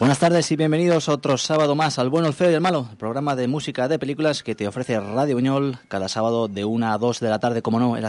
Buenas tardes y bienvenidos otro sábado más al Bueno, el Feo y el Malo, el programa de música de películas que te ofrece Radio Buñol cada sábado de 1 a 2 de la tarde, como no, en la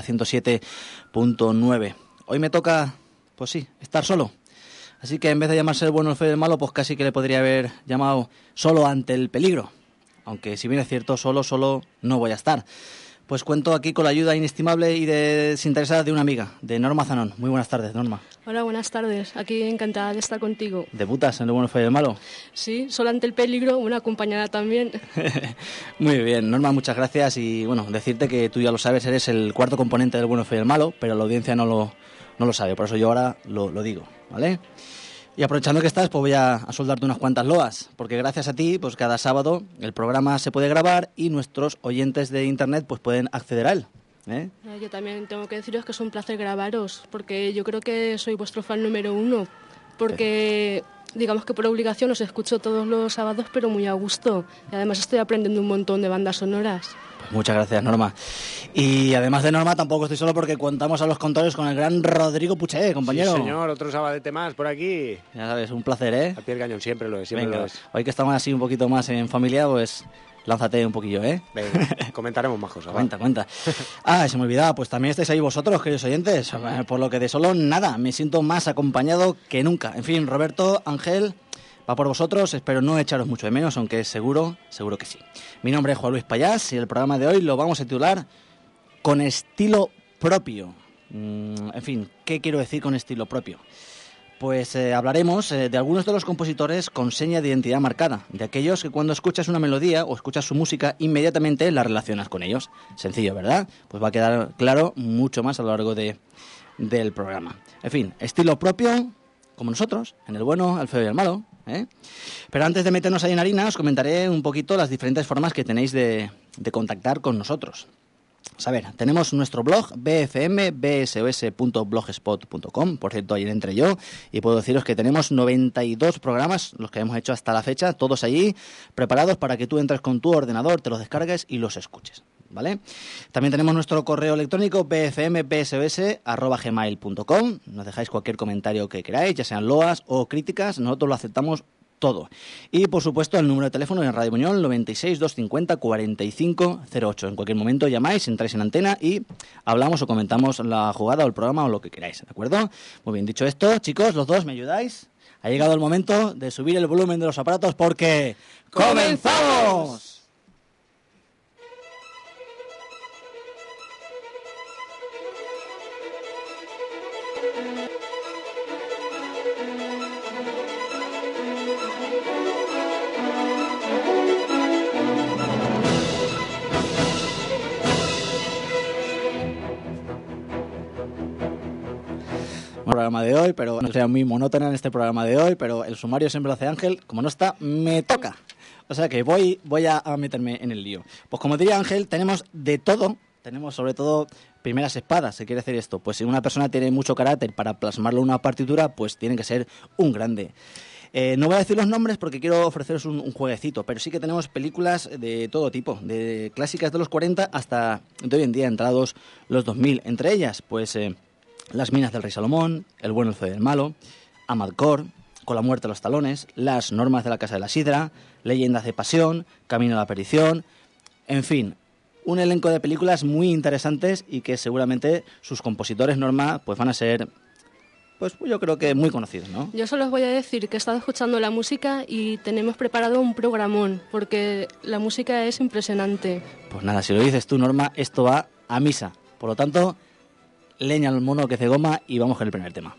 107.9. Hoy me toca, pues sí, estar solo. Así que en vez de llamarse el Bueno, el Feo y el Malo, pues casi que le podría haber llamado Solo ante el peligro. Aunque si bien es cierto, solo no voy a estar. Pues cuento aquí con la ayuda inestimable y desinteresada de una amiga, de Norma Zanón. Muy buenas tardes, Norma. Hola, buenas tardes. Aquí encantada de estar contigo. ¿Debutas en el Bueno, el Feo y el Malo? Sí, solo ante el peligro, una acompañada también. Muy bien, Norma, muchas gracias. Y bueno, decirte que tú ya lo sabes, eres el cuarto componente del Bueno, el Feo y el Malo, pero la audiencia no lo sabe, por eso yo ahora lo digo, ¿vale? Y aprovechando que estás, pues voy a soldarte unas cuantas loas, porque gracias a ti, pues cada sábado el programa se puede grabar y nuestros oyentes de internet pues pueden acceder a él. Yo también tengo que deciros que es un placer grabaros, porque yo creo que soy vuestro fan número 1, porque digamos que por obligación os escucho todos los sábados, pero muy a gusto. Y además estoy aprendiendo un montón de bandas sonoras. Pues muchas gracias, Norma. Y además de Norma, tampoco estoy solo porque contamos a los controles con el gran Rodrigo Puché, compañero. Sí, señor, otro sabadete más por aquí. Ya sabes, un placer, ¿eh? Al pie del cañón, siempre lo es, siempre Venga, lo es. Hoy que estamos así un poquito más en familia, pues lánzate un poquillo, ¿eh? Venga, comentaremos más cosas. Cuenta. Se me olvidaba, pues también estáis ahí vosotros, queridos oyentes. Por lo que de solo nada, me siento más acompañado que nunca. En fin, Roberto, Ángel, va por vosotros, espero no echaros mucho de menos, aunque seguro que sí. Mi nombre es Juan Luis Payás y el programa de hoy lo vamos a titular Con estilo propio. En fin, ¿qué quiero decir con estilo propio? Pues hablaremos de algunos de los compositores con seña de identidad marcada, de aquellos que cuando escuchas una melodía o escuchas su música inmediatamente la relacionas con ellos. Sencillo, ¿verdad? Pues va a quedar claro mucho más a lo largo del programa. En fin, estilo propio, como nosotros, en el bueno, el feo y el malo, ¿eh? Pero antes de meternos ahí en harina, os comentaré un poquito las diferentes formas que tenéis de contactar con nosotros. A ver, tenemos nuestro blog bfmbsos.blogspot.com. Por cierto, ahí entré yo y puedo deciros que tenemos 92 programas, los que hemos hecho hasta la fecha, todos allí preparados para que tú entres con tu ordenador, te los descargues y los escuches, ¿vale? También tenemos nuestro correo electrónico bfmbsos@gmail.com. Nos dejáis cualquier comentario que queráis, ya sean loas o críticas, nosotros lo aceptamos todo. Y por supuesto el número de teléfono en Radio Buñol 96 250 45 08. En cualquier momento llamáis, entráis en antena y hablamos o comentamos la jugada o el programa o lo que queráis, ¿de acuerdo? Muy bien, dicho esto, chicos, los dos, ¿me ayudáis? Ha llegado el momento de subir el volumen de los aparatos porque ¡comenzamos! Programa de hoy, pero no sea muy monótona en este programa de hoy, pero el sumario siempre lo hace Ángel, como no está, me toca. O sea que voy a meterme en el lío. Pues como diría Ángel, tenemos de todo, tenemos sobre todo primeras espadas, ¿se quiere decir esto? Pues si una persona tiene mucho carácter para plasmarlo en una partitura, pues tiene que ser un grande. No voy a decir los nombres porque quiero ofreceros un jueguecito, pero sí que tenemos películas de todo tipo, de clásicas de los 40 hasta de hoy en día entrados los 2000. Entre ellas, pues Las minas del rey Salomón, El bueno, el feo y el malo, Amadcor, Con la muerte a los talones, Las normas de la casa de la sidra, Leyendas de pasión, Camino a la perdición, en fin, un elenco de películas muy interesantes y que seguramente sus compositores, Norma, pues van a ser, pues yo creo que muy conocidos, ¿no? Yo solo os voy a decir que he estado escuchando la música y tenemos preparado un programón, porque la música es impresionante. Pues nada, si lo dices tú, Norma, esto va a misa. Por lo tanto, leña al mono que hace goma y vamos con el primer tema.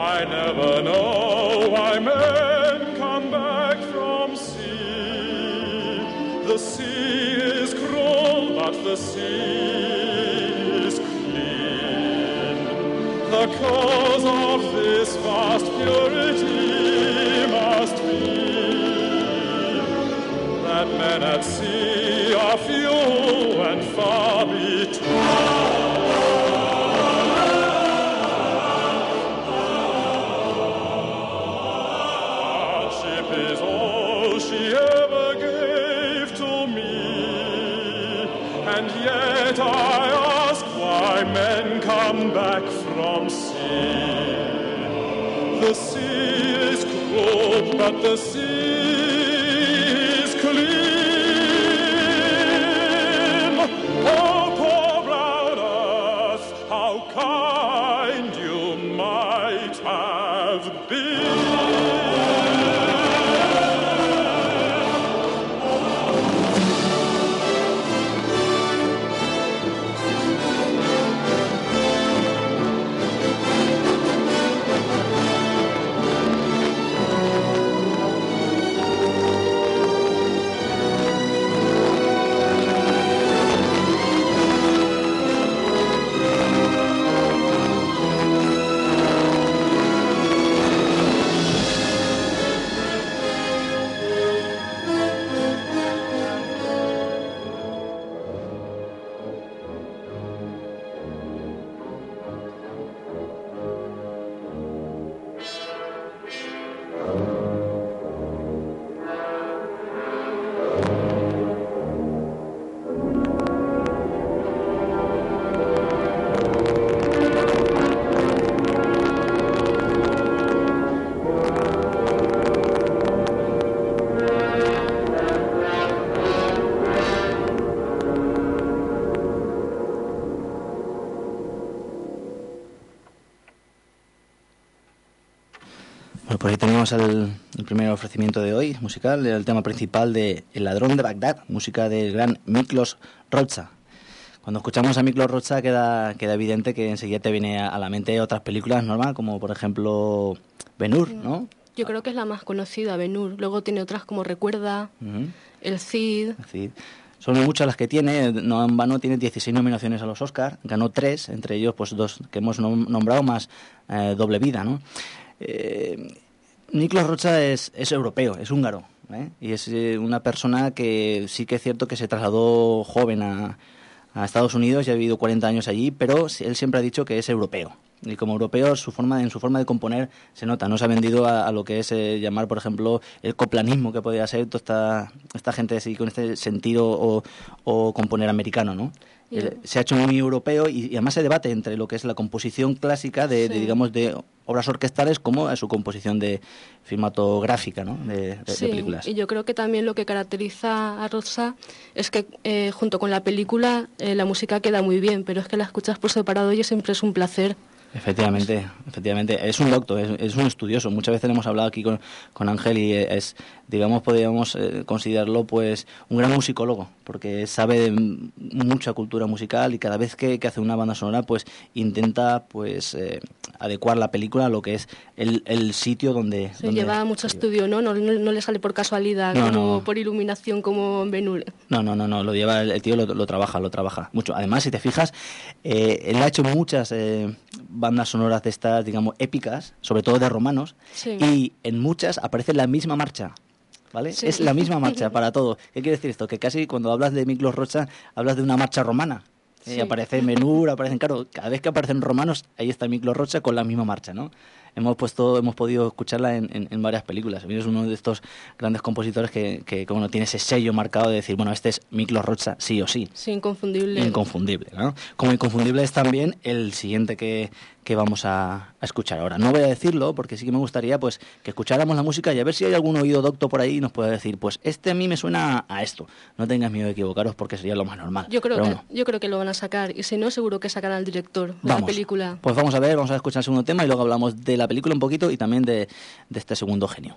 I never know why men come back from sea. The sea is cruel, but the sea is clean. The cause of this vast purity must be that men at sea are few and far between. She ever gave to me, and yet I ask why men come back from sea. The sea is cruel, but the sea is clean. Oh, poor brown earth, how kind you might have been. Bueno, pues ahí tenemos el primer ofrecimiento de hoy, musical, el tema principal de El ladrón de Bagdad, música del gran Miklos Rozsa. Cuando escuchamos a Miklos Rozsa queda evidente que enseguida te viene a la mente otras películas, Norma, como por ejemplo Ben-Hur, ¿no? Yo creo que es la más conocida, Ben-Hur. Luego tiene otras como Recuerda, El Cid. El Cid. Son muchas las que tiene, no en vano tiene 16 nominaciones a los Oscar, ganó 3, entre ellos pues 2 que hemos nombrado más Doble Vida, ¿no? Miklos Rozsa es europeo, es húngaro, ¿eh? Y es una persona que sí que es cierto que se trasladó joven a Estados Unidos y ha vivido 40 años allí, pero él siempre ha dicho que es europeo. Y como europeo, en su forma de componer se nota, no se ha vendido a lo que es llamar, por ejemplo, el coplanismo que podría ser toda esta gente así con este sentido o componer americano, ¿no? Se ha hecho muy europeo y además se debate entre lo que es la composición clásica de digamos, de obras orquestales como su composición de cinematográfica, ¿no? de películas. Y yo creo que también lo que caracteriza a Rozsa es que junto con la película la música queda muy bien, pero es que la escuchas por separado y siempre es un placer. Efectivamente, es un doctor, es un estudioso. Muchas veces hemos hablado aquí con Ángel y es, digamos, podríamos considerarlo pues un gran musicólogo, porque sabe de mucha cultura musical y cada vez que hace una banda sonora pues intenta pues adecuar la película a lo que es el sitio donde... lleva mucho estudio, ¿no? No le sale por casualidad, por iluminación como en Ben-Hur. No, lo lleva, el tío lo trabaja mucho. Además, si te fijas, él ha hecho muchas bandas sonoras de estas, digamos, épicas, sobre todo de romanos, y en muchas aparece la misma marcha, ¿vale? Sí. Es la misma marcha para todo. ¿Qué quiere decir esto? Que casi cuando hablas de Miklos Rozsa, hablas de una marcha romana. Aparece Ben-Hur, claro, cada vez que aparecen romanos, ahí está Miklos Rozsa con la misma marcha, ¿no? Hemos podido escucharla en varias películas. Es uno de estos grandes compositores que bueno, tiene ese sello marcado de decir, bueno, este es Miklos Rozsa, sí o sí. Sí, inconfundible. Inconfundible, ¿no? Como inconfundible es también el siguiente que vamos a escuchar ahora. No voy a decirlo porque sí que me gustaría pues que escucháramos la música y a ver si hay algún oído docto por ahí y nos pueda decir, pues este a mí me suena a esto. No tengas miedo de equivocaros porque sería lo más normal. Yo creo que lo van a sacar y si no, seguro que sacan al director de la película. Pues vamos a escuchar el segundo tema y luego hablamos de la película un poquito y también de este segundo genio.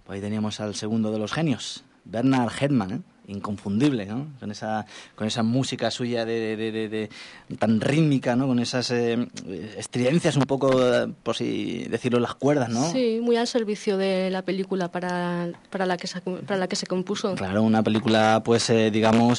Pues ahí teníamos al segundo de los genios, Bernard Herrmann, ¿eh? Inconfundible, ¿no? Con esa música suya de tan rítmica, ¿no? Con esas estridencias un poco, por si decirlo, las cuerdas, ¿no? Sí, muy al servicio de la película para la que se compuso. Claro, una película, pues, digamos,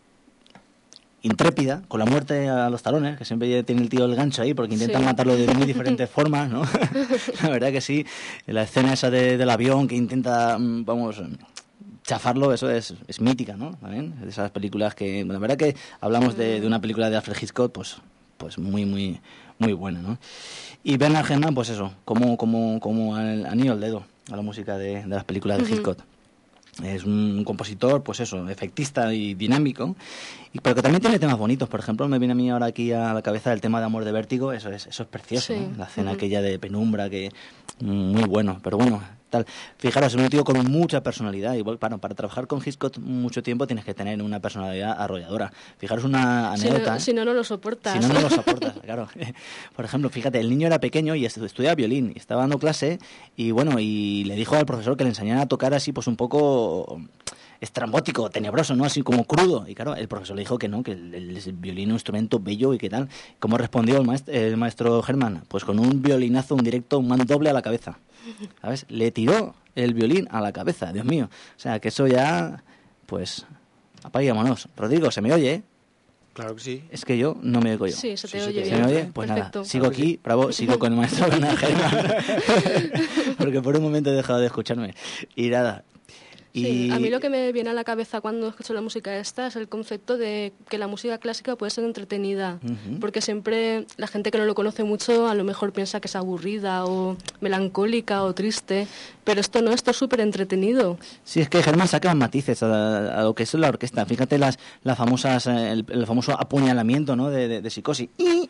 intrépida, con la muerte a los talones, que siempre tiene el tío el gancho ahí, porque intentan matarlo de muy diferentes formas, ¿no? La verdad que sí, la escena esa del avión que intenta, vamos, chafarlo, eso es mítica, ¿no? ¿También? De esas películas que, la verdad que hablamos de una película de Alfred Hitchcock, pues muy, muy, muy buena, ¿no? Y Bernard Herrmann, pues eso, como anillo al dedo a la música de las películas de Hitchcock. Es un compositor, pues eso, efectista y dinámico, pero que también tiene temas bonitos. Por ejemplo, me viene a mí ahora aquí a la cabeza el tema de Amor de Vértigo, eso es precioso, sí. ¿no? La escena aquella de penumbra, que muy bueno, pero bueno, tal. Fijaros, es un tío con mucha personalidad, y para trabajar con Hitchcock mucho tiempo tienes que tener una personalidad arrolladora. Fijaros una anécdota. Si no lo soportas. Si no lo soportas, claro. Por ejemplo, fíjate, el niño era pequeño y estudiaba violín, y estaba dando clase, y bueno, y le dijo al profesor que le enseñara a tocar así, pues un poco estrambótico, tenebroso, ¿no? Así como crudo. Y claro, el profesor le dijo que no, que el violín es un instrumento bello y qué tal. ¿Cómo respondió el maestro Herrmann? Pues con un violinazo, un directo, un mandoble a la cabeza. ¿Sabes? Le tiró el violín a la cabeza, Dios mío. O sea, que eso ya, pues, apague y vámonos. Rodrigo, ¿se me oye? Claro que sí. Es que yo no me oigo yo. Sí, se te Sí, oye ¿Se bien. me oye? Pues Perfecto. nada, sigo aquí, bravo, sigo con el maestro Bernard Herrmann. Porque por un momento he dejado de escucharme. Y nada. Sí, a mí lo que me viene a la cabeza cuando escucho la música esta es el concepto de que la música clásica puede ser entretenida, porque siempre la gente que no lo conoce mucho a lo mejor piensa que es aburrida o melancólica o triste, pero esto no, esto es súper entretenido. Sí, es que Herrmann saca matices a lo que es la orquesta. Fíjate las famosas, el famoso apuñalamiento, ¿no? de Psicosis.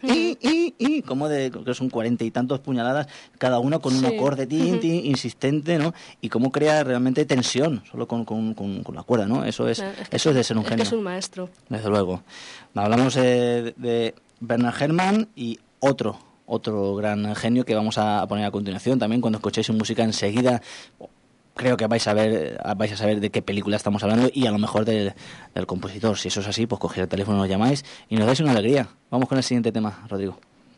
Como que son 40 y tantos puñaladas, cada uno con un acorde insistente, ¿no? Y cómo crea realmente tensión, solo con la cuerda, ¿no? Eso es de ser un genio. Es que es un maestro. Desde luego. Hablamos de Bernard Herrmann y otro gran genio que vamos a poner a continuación también. Cuando escuchéis su música enseguida creo que vais a saber de qué película estamos hablando y a lo mejor del compositor. Si eso es así, pues coged el teléfono, nos llamáis y nos dais una alegría. Vamos con el siguiente tema, Rodrigo.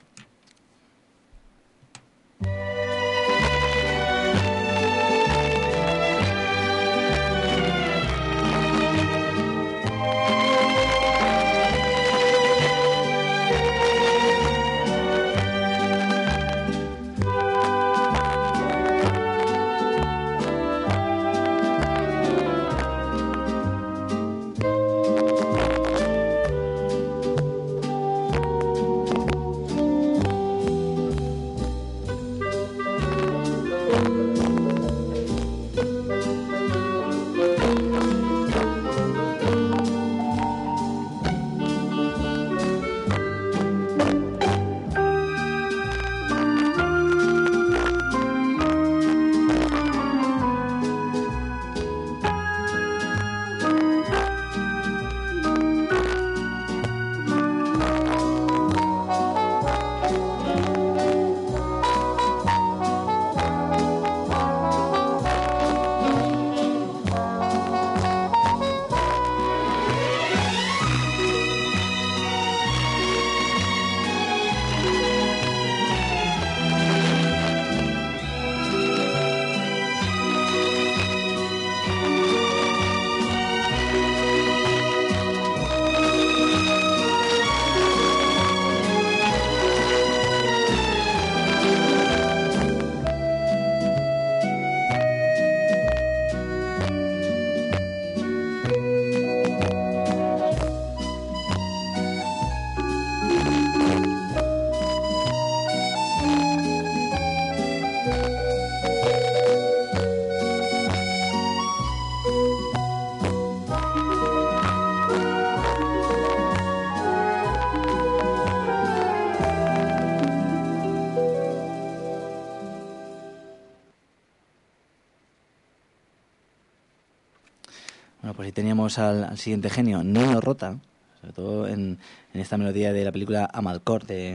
Bueno, pues ahí teníamos al siguiente genio, Nino Rota, sobre todo en esta melodía de la película Amalcor de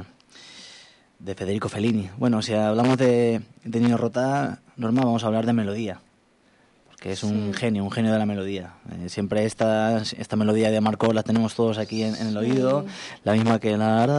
Federico Fellini. Bueno, si hablamos de Nino Rota, Norma, vamos a hablar de melodía. que es un genio de la melodía. Siempre esta melodía de Amarcord la tenemos todos aquí en el oído, la misma que la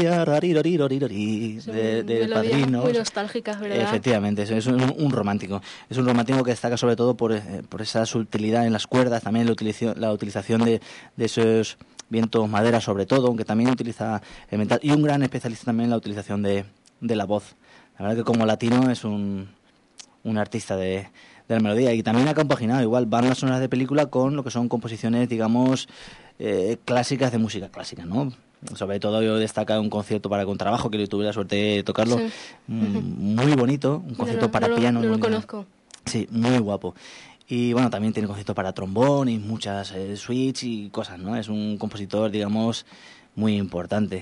del Padrino. Muy nostálgicas, ¿verdad? Efectivamente, es un romántico. Es un romántico que destaca sobre todo por esa sutilidad en las cuerdas, también la utilización de esos vientos madera sobre todo, aunque también utiliza el metal, y un gran especialista también en la utilización de la voz. La verdad que como latino es un artista de la melodía, y también ha compaginado igual bandas sonoras de película con lo que son composiciones, digamos, clásicas de música clásica, ¿no? Sobre todo yo destaco un concierto para contrabajo, que tuve la suerte de tocarlo, Sí. Muy bonito, un concierto para piano. No lo muy conozco. Sí, muy guapo. Y bueno, también tiene conciertos para trombón y muchas suites y cosas, ¿no? Es un compositor, digamos, muy importante.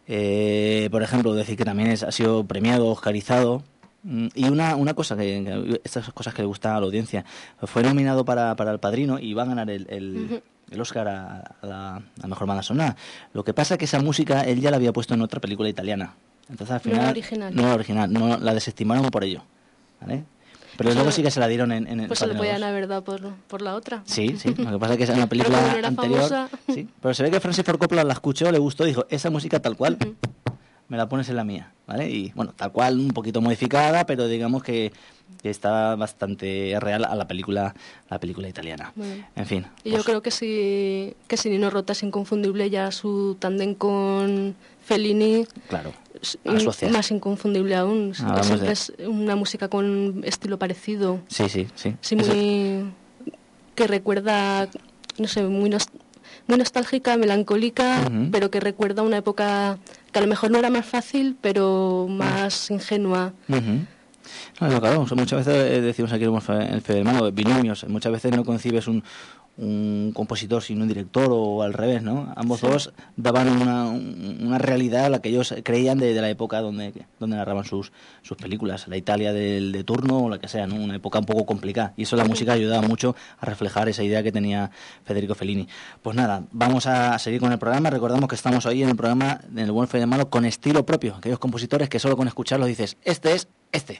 Por ejemplo, decir que también ha sido premiado, oscarizado. Y una cosa, estas cosas que le gustan a la audiencia, fue nominado para El Padrino y va a ganar el Oscar a la mejor banda sonora. Lo que pasa es que esa música él ya la había puesto en otra película italiana. Entonces al final No la original. no la desestimaron por ello, ¿vale? Pero Pues luego sí que se la dieron en el Pues se lo Padrino podían 2. haber dado por la otra. Sí, lo que pasa es que es una película Pero como no era anterior. famosa. Sí, pero se ve que Francis Ford Coppola la escuchó, le gustó, dijo, esa música tal cual, me la pones en la mía, ¿vale? Y bueno, tal cual, un poquito modificada, pero digamos que está bastante real a la película italiana. Muy bien. En fin. Y pues, yo creo que si Nino Rota es inconfundible, ya su tándem con Fellini claro, es asocia. más inconfundible aún. Hablamos Siempre de- es una música con estilo parecido. Sí. Sí, Eso- muy... que recuerda, no sé, muy nostálgica, melancólica, Ujú. pero que recuerda una época que a lo mejor no era más fácil, pero más ingenua. Ujú. No, claro, muchas veces decimos aquí en el Federmano, binomios, muchas veces no concibes un compositor sin un director o al revés, ¿no? Ambos Sí. dos daban una realidad a la que ellos creían de la época donde narraban sus películas, la Italia de turno o la que sea, ¿no? Una época un poco complicada, y eso la música ayudaba mucho a reflejar esa idea que tenía Federico Fellini. Pues nada, vamos a seguir con el programa. Recordamos que estamos hoy en el programa, en el Buen Federmano, con estilo propio, aquellos compositores que solo con escucharlos dices, este es este.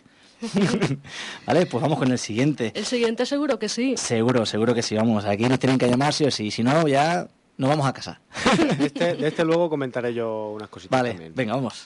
Vale, pues vamos con el siguiente. El siguiente seguro que sí. Seguro que sí, vamos. Aquí nos tienen que llamar sí o sí. Si no, ya nos vamos a casar. De este luego comentaré yo unas cositas Vale, también. venga, vamos.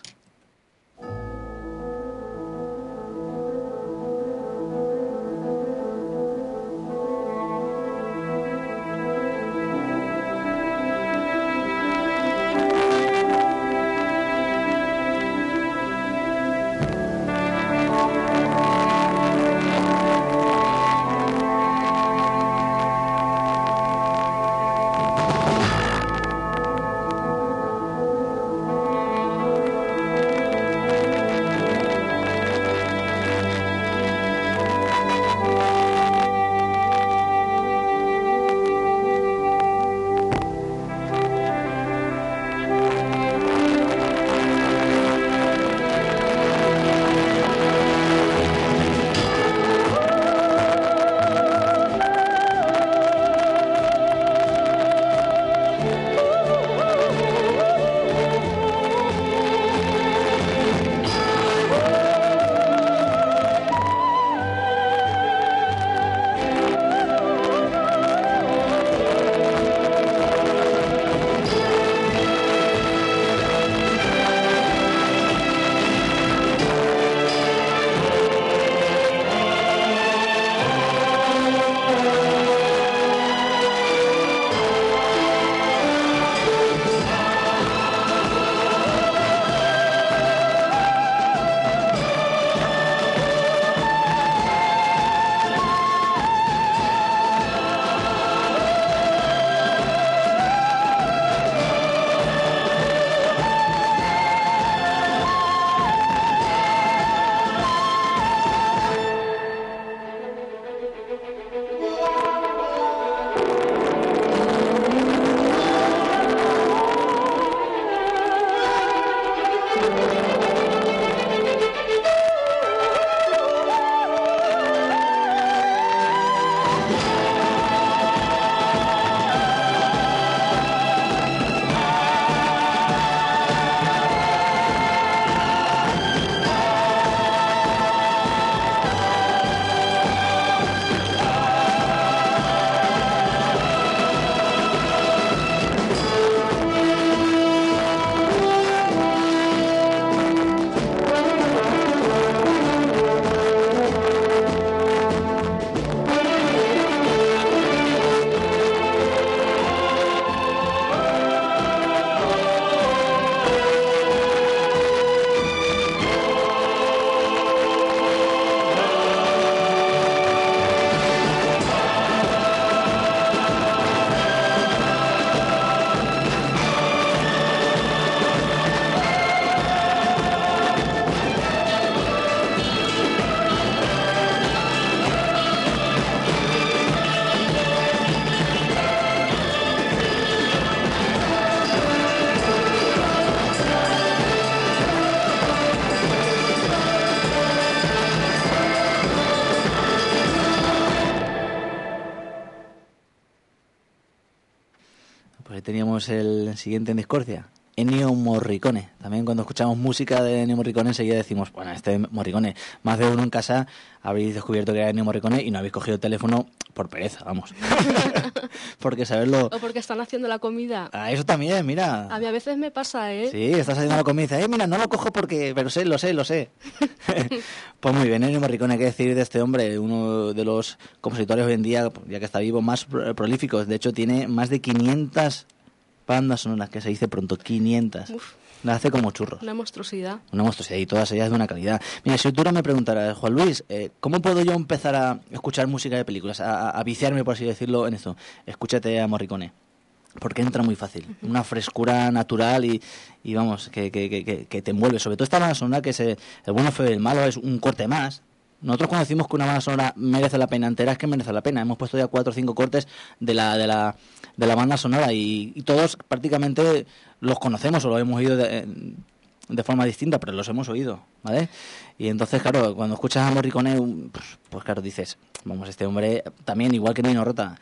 teníamos el siguiente en discordia. Ennio Morricone. También cuando escuchamos música de Ennio Morricone enseguida decimos, bueno, este Morricone. Más de uno en casa habréis descubierto que era Ennio Morricone y no habéis cogido el teléfono por pereza, vamos. Porque saberlo... O porque están haciendo la comida. Ah, eso también, mira. A mí a veces me pasa, ¿eh? Sí, estás haciendo la comida y dices, mira, no lo cojo porque... Pero lo sé. Pues muy bien, Ennio Morricone, hay que decir de este hombre, uno de los compositores hoy en día, ya que está vivo, más prolíficos. De hecho, tiene más de 500 bandas sonoras, que se dice pronto, 500. Uf. La hace como churros. Una monstruosidad. Una monstruosidad, y todas ellas de una calidad. Mira, si tú ahora me preguntaras, Juan Luis, ¿cómo puedo yo empezar a escuchar música de películas? A viciarme, por así decirlo, en esto. Escúchate a Morricone. Porque entra muy fácil. Una frescura natural y vamos, que te envuelve. Sobre todo esta banda sonora que el bueno, fue el malo, es un corte más. Nosotros cuando decimos que una banda sonora merece la pena entera, es que merece la pena. Hemos puesto ya 4 o 5 cortes de la banda sonora y todos prácticamente los conocemos o los hemos oído de forma distinta, pero los hemos oído, ¿vale? Y entonces, claro, cuando escuchas a Morricone, pues claro, dices, vamos, este hombre también, igual que Nino Rota,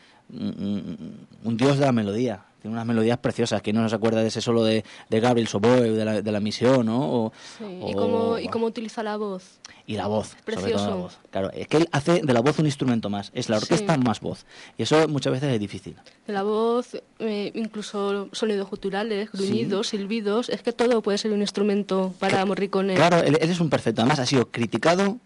un dios de la melodía. Tiene unas melodías preciosas. ¿Quién no se acuerda de ese solo de Gabriel Soboe, de la misión, ¿no? Y cómo utiliza la voz. Y la voz, Precioso. sobre todo la voz. Claro, es que él hace de la voz un instrumento más. Es la orquesta más voz. Y eso muchas veces es difícil. De la voz, incluso sonidos guturales, gruñidos, silbidos. Es que todo puede ser un instrumento para Morricone. Claro, él es un perfecto. Además, ha sido criticado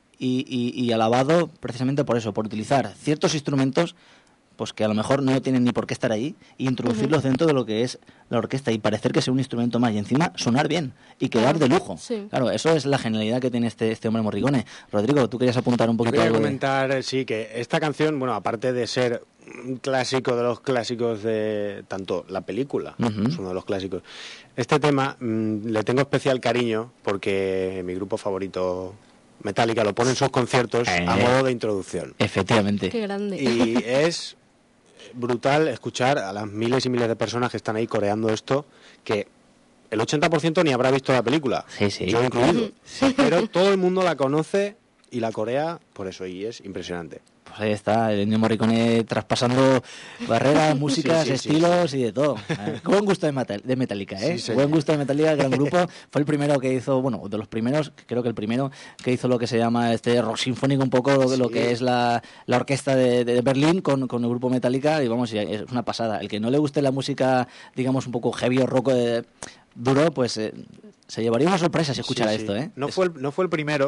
y alabado precisamente por eso, por utilizar ciertos instrumentos pues que a lo mejor no tienen ni por qué estar ahí, e introducirlos dentro de lo que es la orquesta y parecer que sea un instrumento más y encima sonar bien y quedar de lujo. Sí. Claro, eso es la genialidad que tiene este hombre Morricone. Rodrigo, tú querías apuntar un poquito Quería algo comentar, sí, que esta canción, bueno, aparte de ser un clásico de los clásicos de tanto la película, es uno de los clásicos. Este tema le tengo especial cariño porque mi grupo favorito, Metallica, lo pone en sus conciertos a modo de introducción. Efectivamente. Qué grande. Y es brutal escuchar a las miles y miles de personas que están ahí coreando esto, que el 80% ni habrá visto la película, Sí. yo incluido, pero todo el mundo la conoce y la corea por eso, y es impresionante. Pues ahí está, el Ennio Morricone traspasando barreras, músicas, estilos y de todo. Buen gusto de Metallica, ¿eh? Sí, Buen gusto de Metallica, gran grupo. Fue el primero que hizo, bueno, de los primeros, creo que el primero que hizo lo que se llama este rock sinfónico, un poco lo que es la orquesta de Berlín con el grupo Metallica, y vamos, es una pasada. El que no le guste la música, digamos, un poco heavy o rock duro, pues se llevaría una sorpresa si escuchara esto, ¿eh? No fue el primero,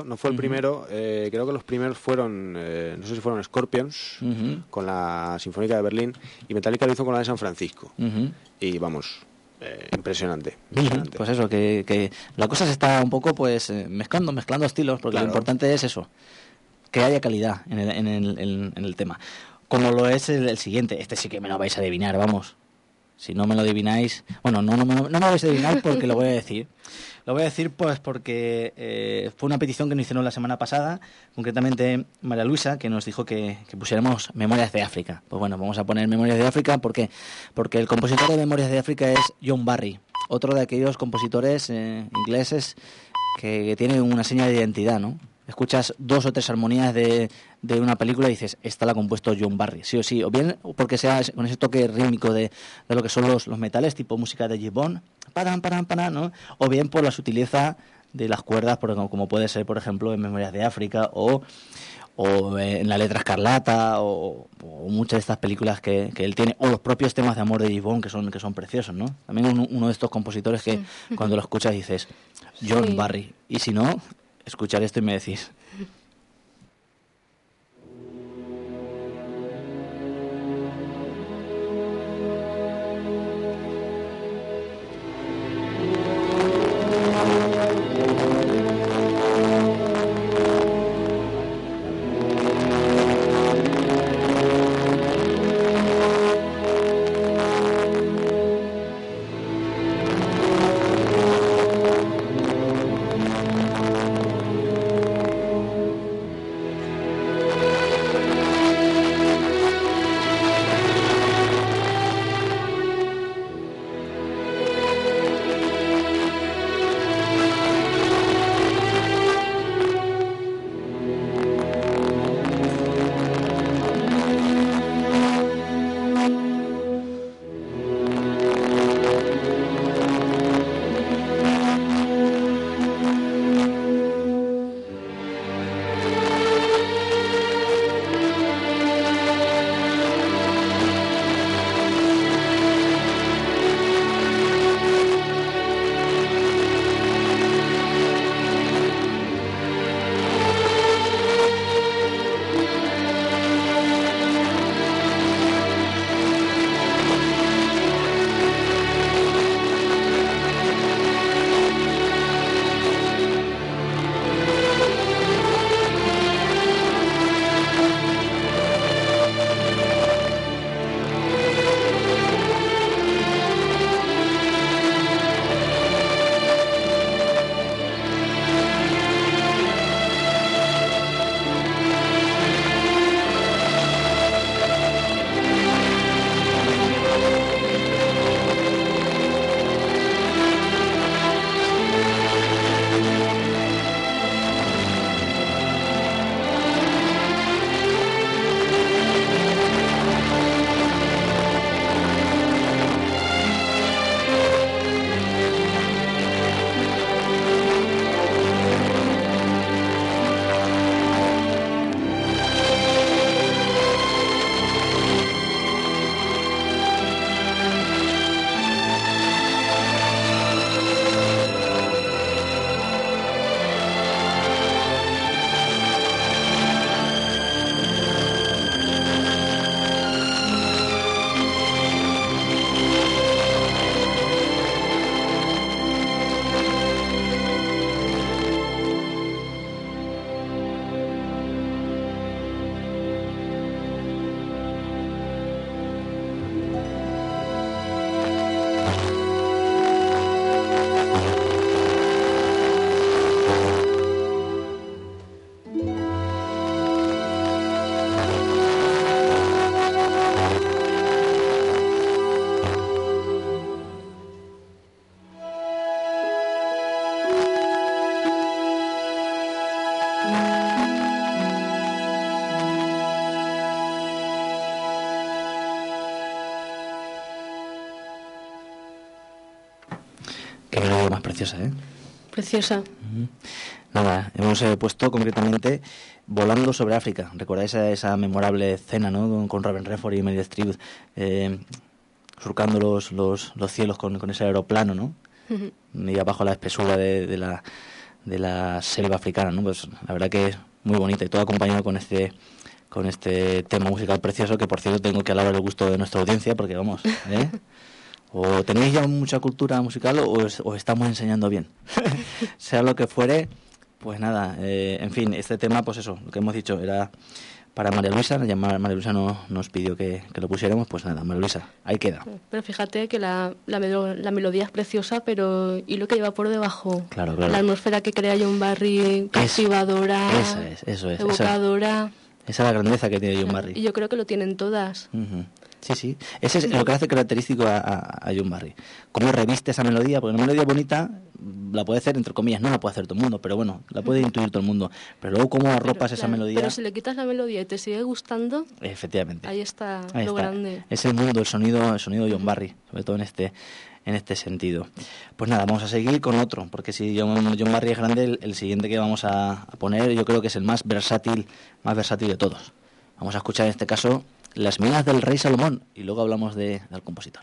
creo que los primeros fueron, no sé si fueron Scorpions, con la Sinfónica de Berlín, y Metallica lo hizo con la de San Francisco. Y vamos, impresionante. Pues eso, que la cosa se está un poco pues mezclando estilos, porque Claro. lo importante es eso, que haya calidad en el tema. Como lo es el siguiente, este sí que me lo vais a adivinar, vamos. Si no me lo adivináis... Bueno, no me lo vais a adivinar porque lo voy a decir. Lo voy a decir pues porque fue una petición que nos hicieron la semana pasada, concretamente María Luisa, que nos dijo que pusiéramos Memorias de África. Pues bueno, vamos a poner Memorias de África, ¿por qué? Porque el compositor de Memorias de África es John Barry, otro de aquellos compositores ingleses que tienen una seña de identidad, ¿no? Escuchas 2 o 3 armonías de una película y dices, esta la ha compuesto John Barry, sí o sí, o bien porque sea con ese toque rítmico de lo que son los metales, tipo música de Gibbon, paran, ¿no? O bien por la sutileza de las cuerdas, como puede ser, por ejemplo, en Memorias de África o en La Letra Escarlata o muchas de estas películas que él tiene, o los propios temas de amor de Gibbon que son preciosos, ¿no? También uno de estos compositores que cuando lo escuchas dices, John Barry, y si no, escuchar esto y me decís. Qué melodía más preciosa, ¿eh? Preciosa. Nada, hemos puesto concretamente Volando sobre África. ¿Recordáis esa memorable escena, ¿no? Con Robin Redford y Meryl Streep surcando los cielos con ese aeroplano, ¿no? Y abajo la espesura de la selva africana, ¿no? Pues la verdad que es muy bonita y todo acompañado con este tema musical precioso, que por cierto tengo que alabar el gusto de nuestra audiencia, porque vamos, ¿eh? O tenéis ya mucha cultura musical o os estamos enseñando bien. Sea lo que fuere, pues nada, en fin, este tema, pues eso, lo que hemos dicho era para María Luisa. María Luisa nos pidió que lo pusiéramos, pues nada, María Luisa, ahí queda. Pero fíjate que la melodía es preciosa, pero ¿y lo que lleva por debajo? Claro. La atmósfera que crea John Barry, cautivadora, eso es, evocadora. Esa es la grandeza que tiene John Barry. Y yo creo que lo tienen todas. Sí. Ese es lo que hace característico a John Barry. Cómo reviste esa melodía, porque una melodía bonita la puede hacer, entre comillas, no la puede hacer todo el mundo, pero bueno, la puede intuir todo el mundo. Pero luego cómo arropas esa melodía... Pero si le quitas la melodía y te sigue gustando... Efectivamente. Ahí está lo grande. Es el mundo, el sonido de John Barry, sobre todo en este sentido. Pues nada, vamos a seguir con otro, porque si John Barry es grande, el siguiente que vamos a poner yo creo que es el más versátil de todos. Vamos a escuchar en este caso Las minas del rey Salomón y luego hablamos del compositor.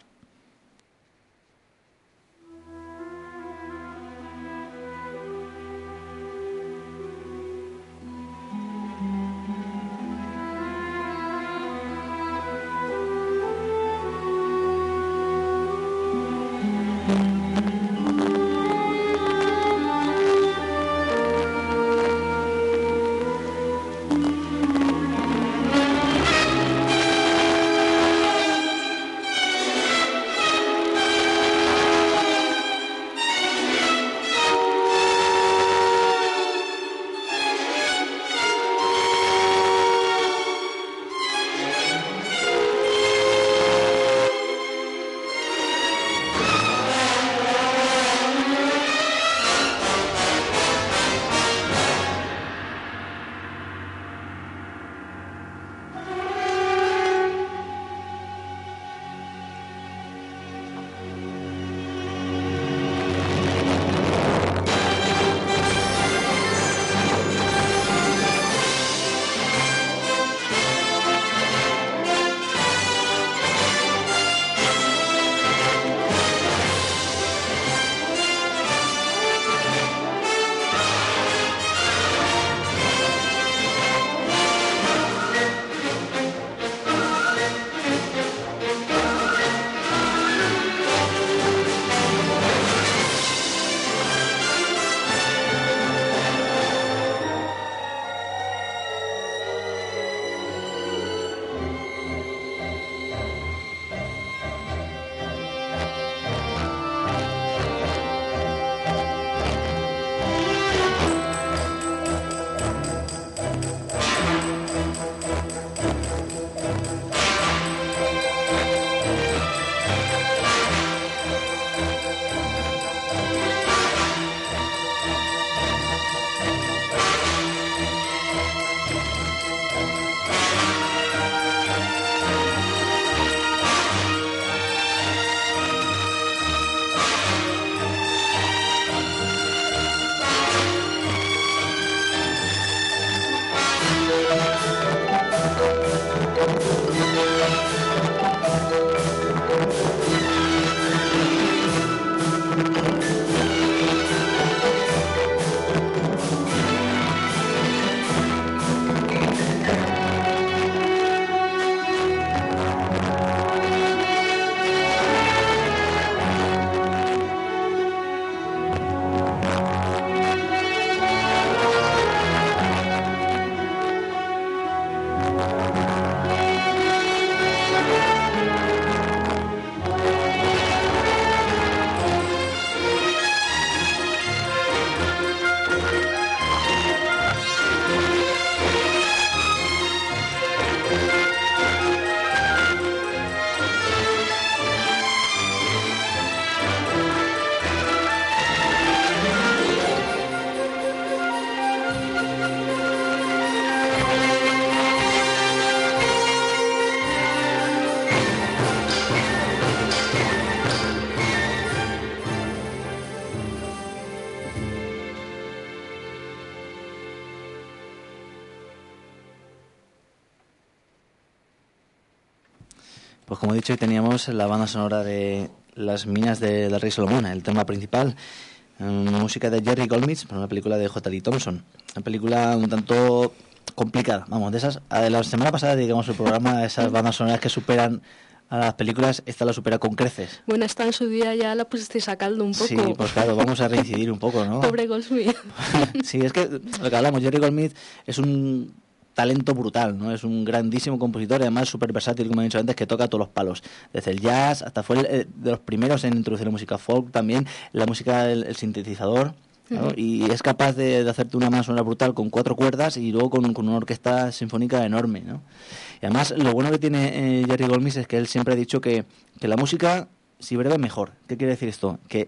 Pues como he dicho, hoy teníamos la banda sonora de Las minas del rey Salomón, el tema principal, música de Jerry Goldsmith para una película de J.D. Thompson. Una película un tanto complicada, vamos, de esas. A la semana pasada dedicamos el programa a esas bandas sonoras que superan a las películas, esta la supera con creces. Bueno, esta en su día ya la pusisteis a caldo un poco. Sí, pues claro, vamos a reincidir un poco, ¿no? Pobre Goldsmith. Sí, es que lo que hablamos, Jerry Goldsmith es un talento brutal, ¿no? Es un grandísimo compositor y además súper versátil, como he dicho antes, que toca todos los palos. Desde el jazz hasta fue de los primeros en introducir la música folk también, la música, el sintetizador, ¿no? Y es capaz de hacerte una banda sonora brutal con 4 cuerdas y luego con una orquesta sinfónica enorme, ¿no? Y además lo bueno que tiene Jerry Goldsmith es que él siempre ha dicho que la música, si breve, mejor. ¿Qué quiere decir esto? Que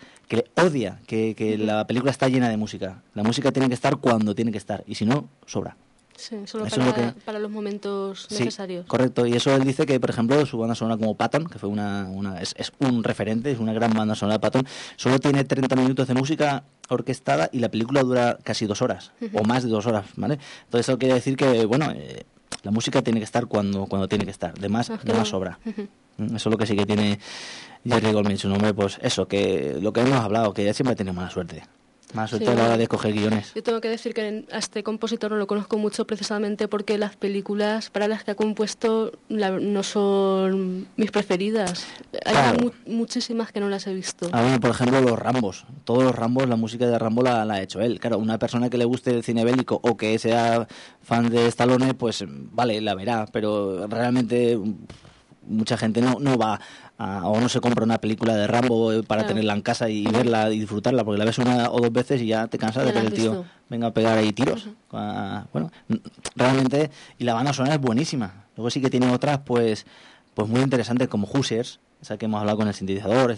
odia que la película está llena de música. La música tiene que estar cuando tiene que estar y si no, sobra. Sí, solo Eso para los momentos necesarios. Sí, correcto. Y eso él dice que, por ejemplo, su banda sonora como Patton, que fue es un referente, es una gran banda sonora de Patton, solo tiene 30 minutos de música orquestada y la película dura casi 2 horas, o más de 2 horas, ¿vale? Entonces eso quiere decir que, bueno, la música tiene que estar cuando tiene que estar, de más sobra. Eso es lo que sí que tiene Jerry Goldsmith, su nombre, pues eso, que lo que hemos hablado, que ya siempre tiene mala suerte. Más suerte a la hora de escoger guiones. Yo tengo que decir que a este compositor no lo conozco mucho precisamente porque las películas para las que ha compuesto no son mis preferidas. Hay muchísimas que no las he visto. Bueno, por ejemplo, los Rambos. Todos los Rambos, la música de Rambo la ha hecho él. Claro, una persona que le guste el cine bélico o que sea fan de Stallone, pues vale, la verá. Pero realmente mucha gente no va o no se compra una película de Rambo para tenerla en casa y verla y disfrutarla, porque la ves 1 o 2 veces y ya te cansas de que el tío venga a pegar ahí tiros. Bueno, realmente, y la banda sonora es buenísima. Luego sí que tiene otras pues muy interesantes como Hoosiers, esa que hemos hablado con el sintetizador.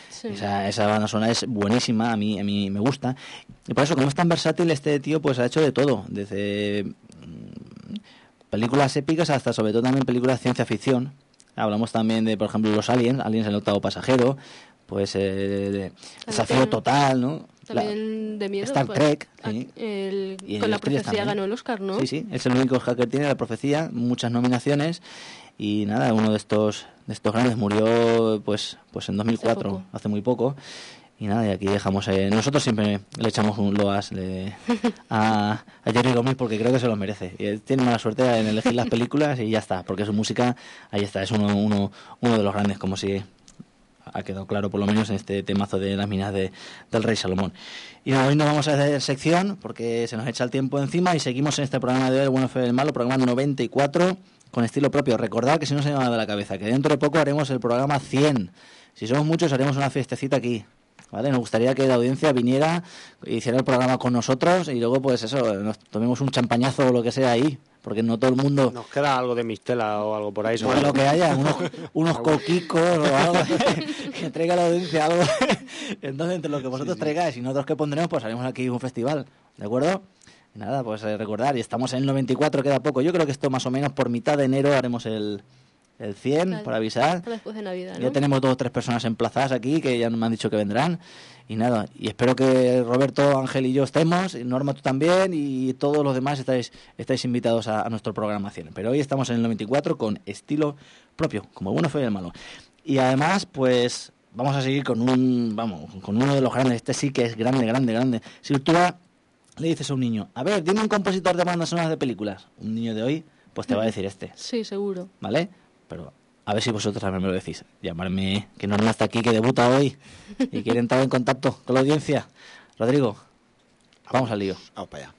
Esa banda sonora es buenísima, a mí me gusta. Y por eso, como es tan versátil, este tío pues ha hecho de todo, desde películas épicas hasta sobre todo también películas de ciencia ficción. Hablamos también de, por ejemplo, los Aliens el octavo pasajero, pues Desafío Total, ¿no? También de miedo. Star Trek, sí. Con La Profecía ganó el Oscar, ¿no? Sí, es el único Oscar que tiene, La Profecía, muchas nominaciones y nada, uno de estos grandes murió pues en 2004, hace muy poco. Y nada, y aquí dejamos... nosotros siempre le echamos un loas a Jerry Goldsmith porque creo que se lo merece. Y tiene mala suerte en elegir las películas y ya está, porque su música, ahí está, es uno de los grandes, como si ha quedado claro por lo menos en este temazo de Las minas del rey Salomón. Y nada, hoy no vamos a hacer sección porque se nos echa el tiempo encima y seguimos en este programa de hoy, El bueno, feo y el malo, programa 94, con estilo propio. Recordad que si no se me va de la cabeza, que dentro de poco haremos el programa 100. Si somos muchos haremos una fiestecita aquí. ¿Vale? Nos gustaría que la audiencia viniera, hiciera el programa con nosotros y luego pues eso, nos tomemos un champañazo o lo que sea ahí, porque no todo el mundo... Nos queda algo de mistela o algo por ahí. Pues lo que haya, unos coquicos o algo, que traiga a la audiencia algo. Entonces, entre lo que vosotros traigáis y nosotros que pondremos, pues haremos aquí un festival, ¿de acuerdo? Y nada, pues recordar, y estamos en el 94, queda poco. Yo creo que esto más o menos por mitad de enero haremos el 100, para avisar. Para después de Navidad, ¿no? Ya tenemos 2 o 3 personas emplazadas aquí que ya me han dicho que vendrán. Y nada, y espero que Roberto, Ángel y yo estemos, y Norma tú también, y todos los demás estáis invitados a nuestro programa 100. Pero hoy estamos en el 94 con estilo propio, como el bueno, feo y el malo. Y además, pues vamos a seguir con uno de los grandes. Este sí que es grande. Si tú le dices a un niño, a ver, dime un compositor de bandas sonoras de películas, un niño de hoy, pues te va a decir este. Sí, seguro. ¿Vale? Pero a ver si vosotros también me lo decís. Llamarme, que Norma está aquí, que debuta hoy y quiere entrar en contacto con la audiencia. Rodrigo, vamos al lío. Vamos para allá.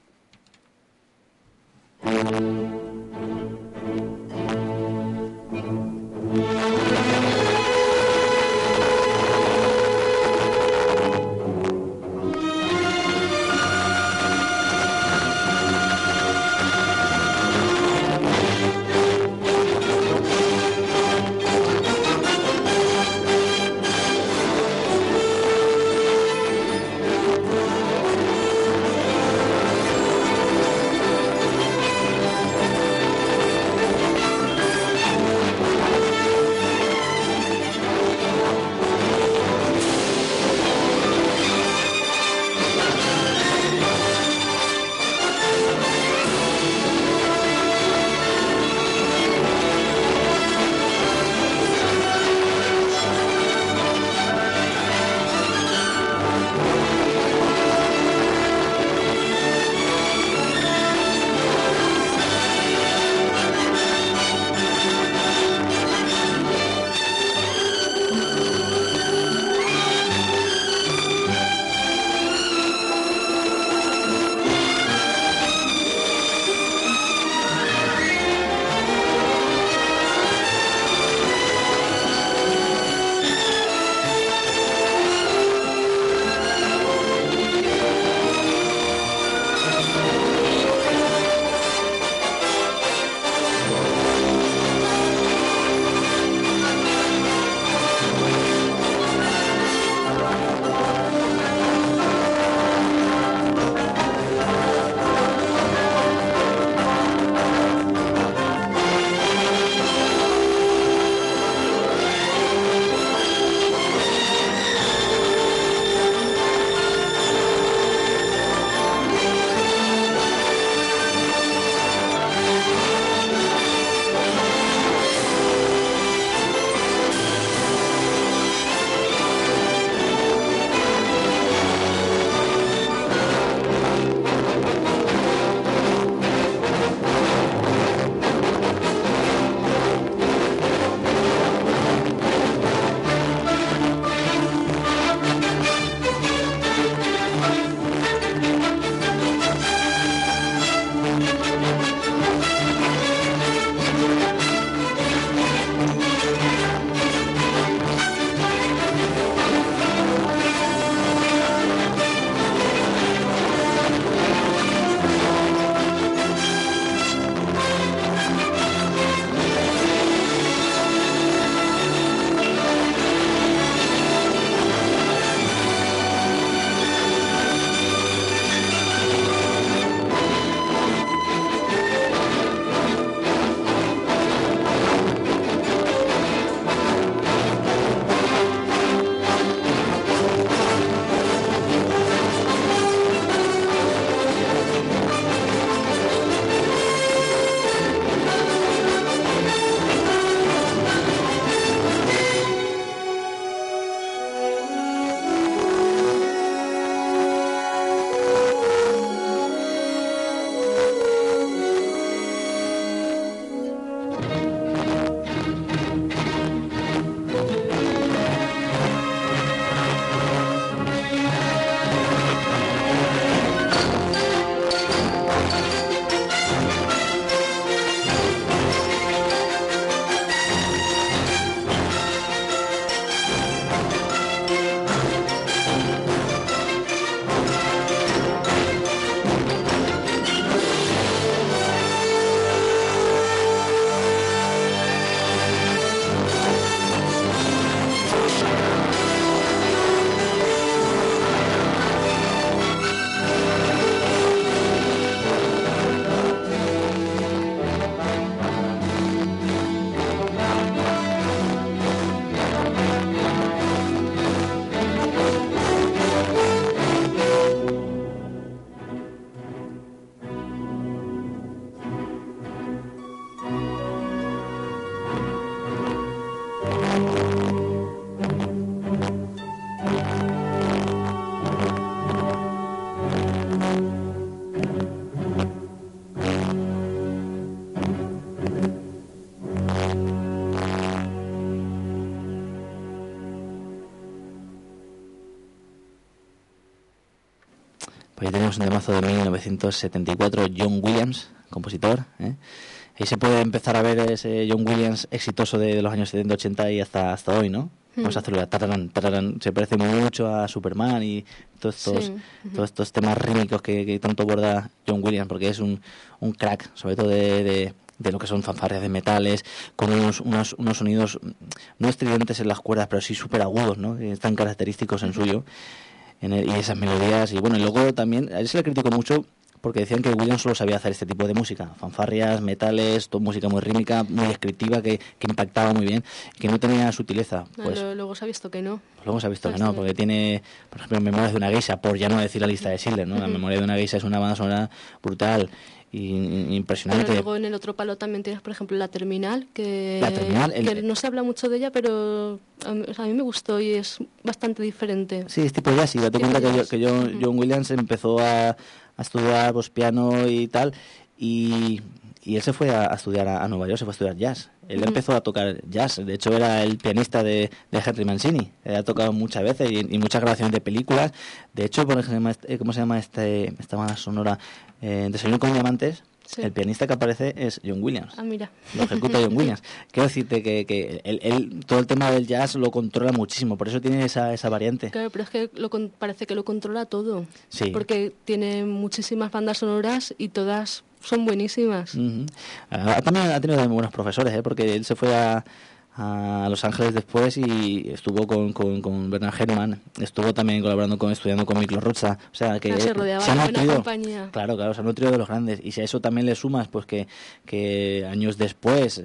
tenemos un temazo de 1974, John Williams, compositor, ¿eh? Ahí se puede empezar a ver ese John Williams exitoso de los años 70-80 y hasta hoy, ¿no? Vamos a hacerlo, tararán, tararán. Se parece mucho a Superman y todos estos temas rítmicos que tanto aborda John Williams, porque es un crack, sobre todo de lo que son fanfarrias de metales, con unos sonidos no estridentes en las cuerdas, pero sí súper agudos, ¿no? Que están característicos en suyo, y esas melodías. Y bueno, y luego también, a él se le criticó mucho porque decían que Williams solo sabía hacer este tipo de música, fanfarrias, metales, música muy rítmica, muy descriptiva, que impactaba muy bien, que no tenía sutileza. Pues luego se ha visto que no. Pues luego se ha visto que no, porque tiene, por ejemplo, Memorias de una geisha, por ya no decir la lista de Schindler, ¿no? La Memoria de una geisha es una banda sonora brutal y impresionante. Pero luego en el otro palo también tienes, por ejemplo, La Terminal, que no se habla mucho de ella, pero a mí me gustó y es bastante diferente. Sí, es tipo jazz, y date cuenta que John Williams empezó a estudiar pues, piano y tal, y él se fue a estudiar a Nueva York, se fue a estudiar jazz. Él empezó a tocar jazz, de hecho era el pianista de Henry Mancini, ha tocado muchas veces y muchas grabaciones de películas. De hecho, por ejemplo, ¿cómo se llama esta banda sonora? Desayuno con diamantes. Sí. El pianista que aparece es John Williams. Ah, mira. Lo ejecuta John Williams. Quiero decirte que él todo el tema del jazz lo controla muchísimo, por eso tiene esa variante. Claro, pero es que parece que lo controla todo. Sí. Porque tiene muchísimas bandas sonoras y todas son buenísimas. También ha tenido buenos profesores, porque él se fue a Los Ángeles después y estuvo con Bernard Herrmann, estuvo también estudiando con Miklos Rozsa, o sea que se rodeaba de buena compañía. Claro, se han nutrido de los grandes, y si a eso también le sumas pues que años después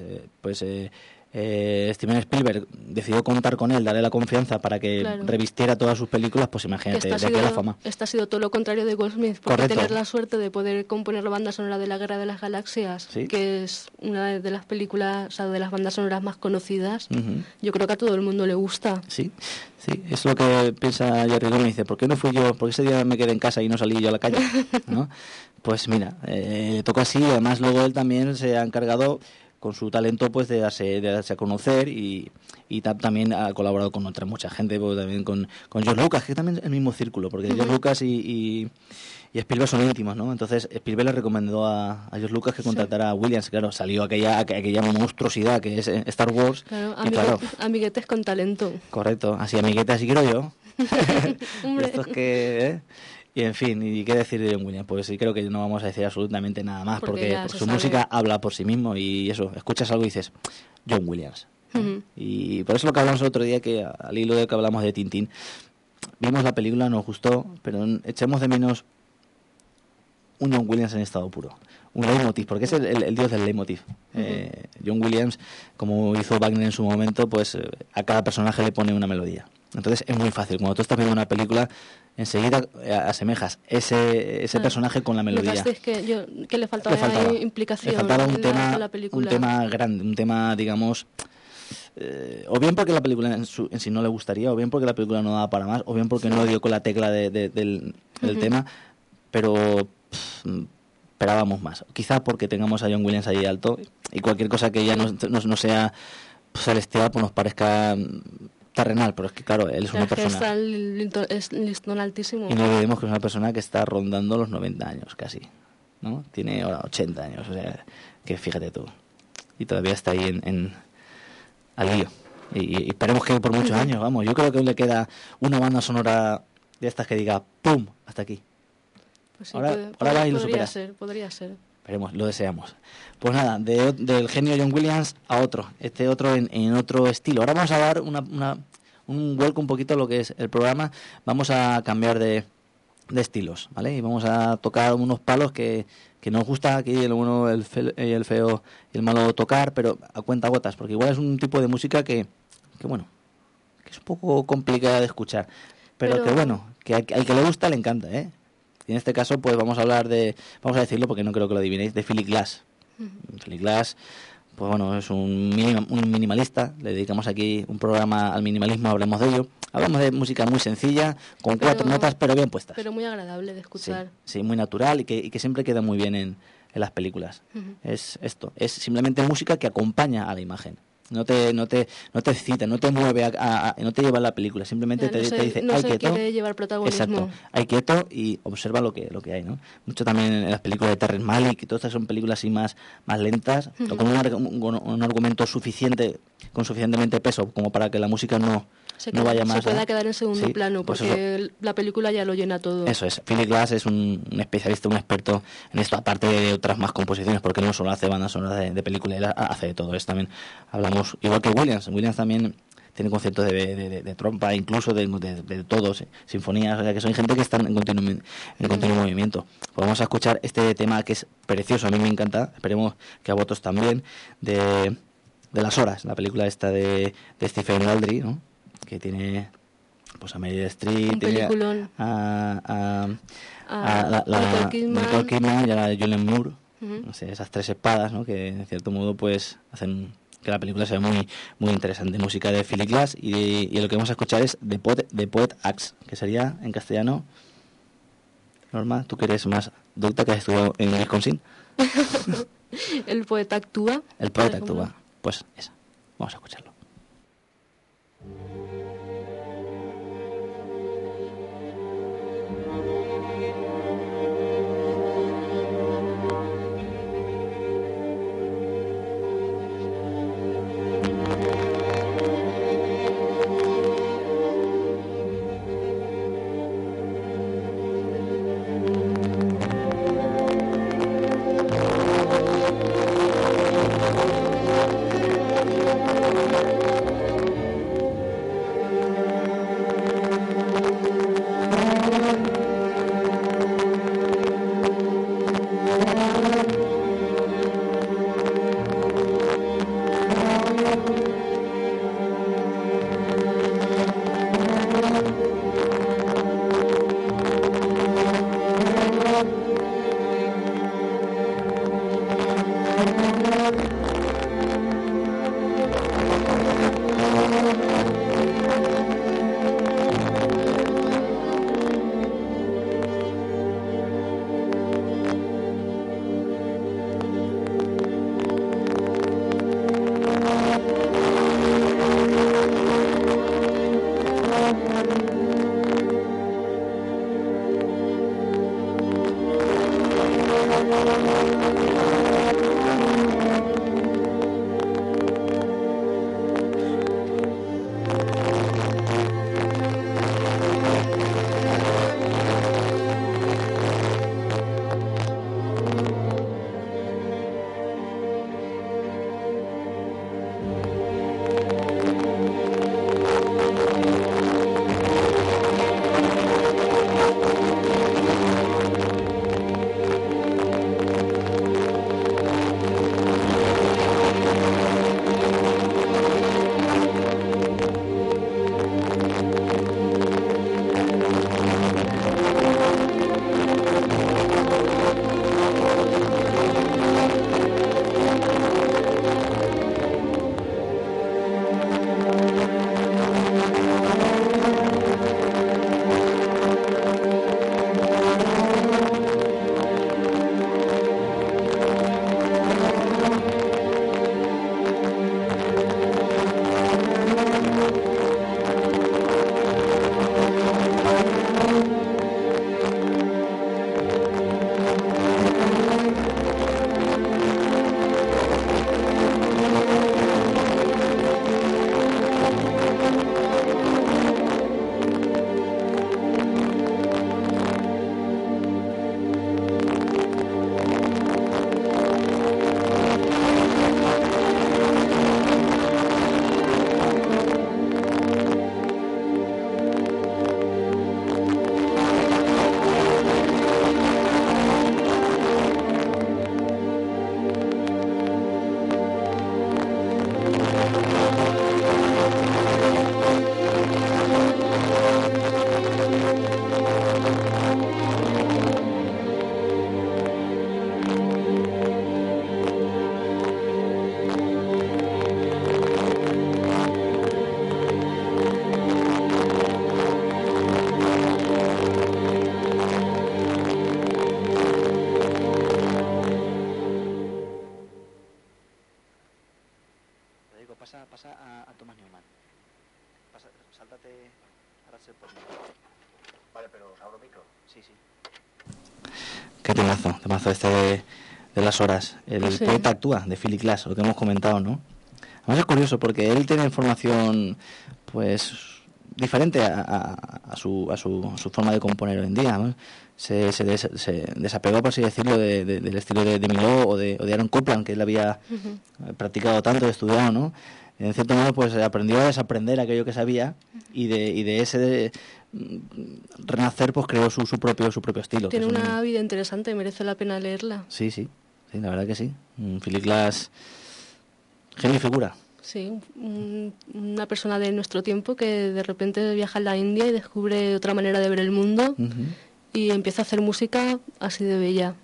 Steven Spielberg decidió contar con él, darle la confianza para que revistiera todas sus películas, pues imagínate, de aquí a la fama. Esta ha sido todo lo contrario de Goldsmith, porque Correcto. tener la suerte de poder componer la banda sonora de La Guerra de las Galaxias, ¿sí? Que es una de las películas, o sea, de las bandas sonoras más conocidas, yo creo que a todo el mundo le gusta. Sí, es lo que piensa Jerry Goldsmith, dice, ¿por qué no fui yo? ¿Por qué ese día me quedé en casa y no salí yo a la calle? ¿No? Pues mira, tocó así, y además luego él también se ha encargado con su talento pues de darse a conocer y también ha colaborado con otra mucha gente, pues, también con George Lucas, que también es el mismo círculo, porque George Lucas y Spielberg son íntimos, ¿no? Entonces Spielberg le recomendó a George Lucas que contratara a Williams. Claro, salió aquella monstruosidad que es Star Wars. Claro, amiguetes con talento. Correcto, así amiguetes así quiero yo. Estos que... Y en fin, ¿y qué decir de John Williams? Pues sí, creo que no vamos a decir absolutamente nada más, porque su música habla por sí mismo, y eso, escuchas algo y dices, John Williams. Y por eso lo que hablamos el otro día, que al hilo de que hablamos de Tintín, vimos la película, nos gustó, pero echamos de menos un John Williams en estado puro. Un leitmotiv, porque es el dios del leitmotiv. John Williams, como hizo Wagner en su momento, pues a cada personaje le pone una melodía. Entonces es muy fácil. Cuando tú estás viendo una película, enseguida asemejas ese personaje con la melodía. Que le faltaba implicación. Le faltaba la película. un tema grande, un tema, digamos, o bien porque la película en sí no le gustaría, o bien porque la película no daba para más, o bien porque no dio con la tecla del tema, pero esperábamos más. Quizá porque tengamos a John Williams ahí alto, y cualquier cosa que ya no sea celestial, pues nos parezca terrenal, pero es que claro, él es una persona... Es listón altísimo. Y no olvidemos que es una persona que está rondando los 90 años casi, ¿no? Tiene ahora 80 años, o sea, que fíjate tú. Y todavía está ahí al lío. Y esperemos que por muchos años, vamos. Yo creo que aún le queda una banda sonora de estas que diga ¡pum! Hasta aquí. Pues sí, ahora va y lo supera. Podría ser. Esperemos, lo deseamos. Pues nada, del genio John Williams a otro, otro en otro estilo. Ahora vamos a dar un vuelco un poquito a lo que es el programa. Vamos a cambiar de estilos, ¿vale? Y vamos a tocar unos palos que nos gusta aquí el bueno, el feo y el malo tocar, pero a cuentagotas, porque igual es un tipo de música que bueno, que es un poco complicada de escuchar, pero que bueno, que al que le gusta le encanta, ¿eh? Y en este caso, pues vamos a decirlo porque no creo que lo adivinéis, de Philip Glass. Philip Glass, pues bueno, es un minimalista. Le dedicamos aquí un programa al minimalismo, hablemos de ello. Hablamos de música muy sencilla, con 4 notas, pero bien puestas. Pero muy agradable de escuchar. Sí, muy natural y que siempre queda muy bien en las películas. Es esto, es simplemente música que acompaña a la imagen. no te excita, no te mueve, no te lleva a la película, simplemente te dice, no hay se quieto. quiere llevar protagonismo. Exacto, hay quieto y observa lo que hay, ¿no? Mucho también en las películas de Terrence Malick, y todas estas son películas así más lentas, o con un argumento con suficientemente peso como para que la música no vaya más. Se pueda quedar en segundo plano, pues porque eso. la película ya lo llena todo. Eso es. Philip Glass es un especialista, un experto en esto, aparte de otras más composiciones, porque no solo hace bandas sonoras de películas, él hace de todo. También hablamos, igual que Williams. Williams también tiene conceptos de trompa, incluso de todos, sinfonías, o sea que son gente que están en continuo movimiento. Pues vamos a escuchar este tema que es precioso, a mí me encanta, esperemos que a vosotros también, de Las Horas, la película esta de Stephen Daldry, ¿no? Que tiene pues a Meryl Streep, tiene a Nicole Kidman y a la Julianne Moore, no sé, esas tres espadas, ¿no? Que en cierto modo pues hacen que la película sea muy muy interesante. Música de Philip Glass y lo que vamos a escuchar es The Poet Acts, que sería en castellano. Norma, tú que eres más docta, que has estudiado en Wisconsin. El poeta actúa. El poeta actúa. Pues esa. Vamos a escucharlo. Pasa a Thomas Newman. Sáltate a Rachel Portman. Vale, pero os abro micro. Sí. Qué temazo de las horas. El Sí. poeta actúa, de Philip Glass, lo que hemos comentado, ¿no? Además es curioso porque él tiene formación, pues, diferente a su forma de componer hoy en día, ¿no? Se desapegó, por así decirlo, del estilo de Milhaud o de Aaron Copland, que él había practicado tanto y estudiado, ¿no? En cierto modo, pues aprendió a desaprender aquello que sabía y de ese renacer, pues creó su propio estilo. Tiene que es una vida interesante, merece la pena leerla. Sí, la verdad que sí. Philip Glass, genio y figura. Sí, una persona de nuestro tiempo que de repente viaja a la India y descubre otra manera de ver el mundo y empieza a hacer música así de bella.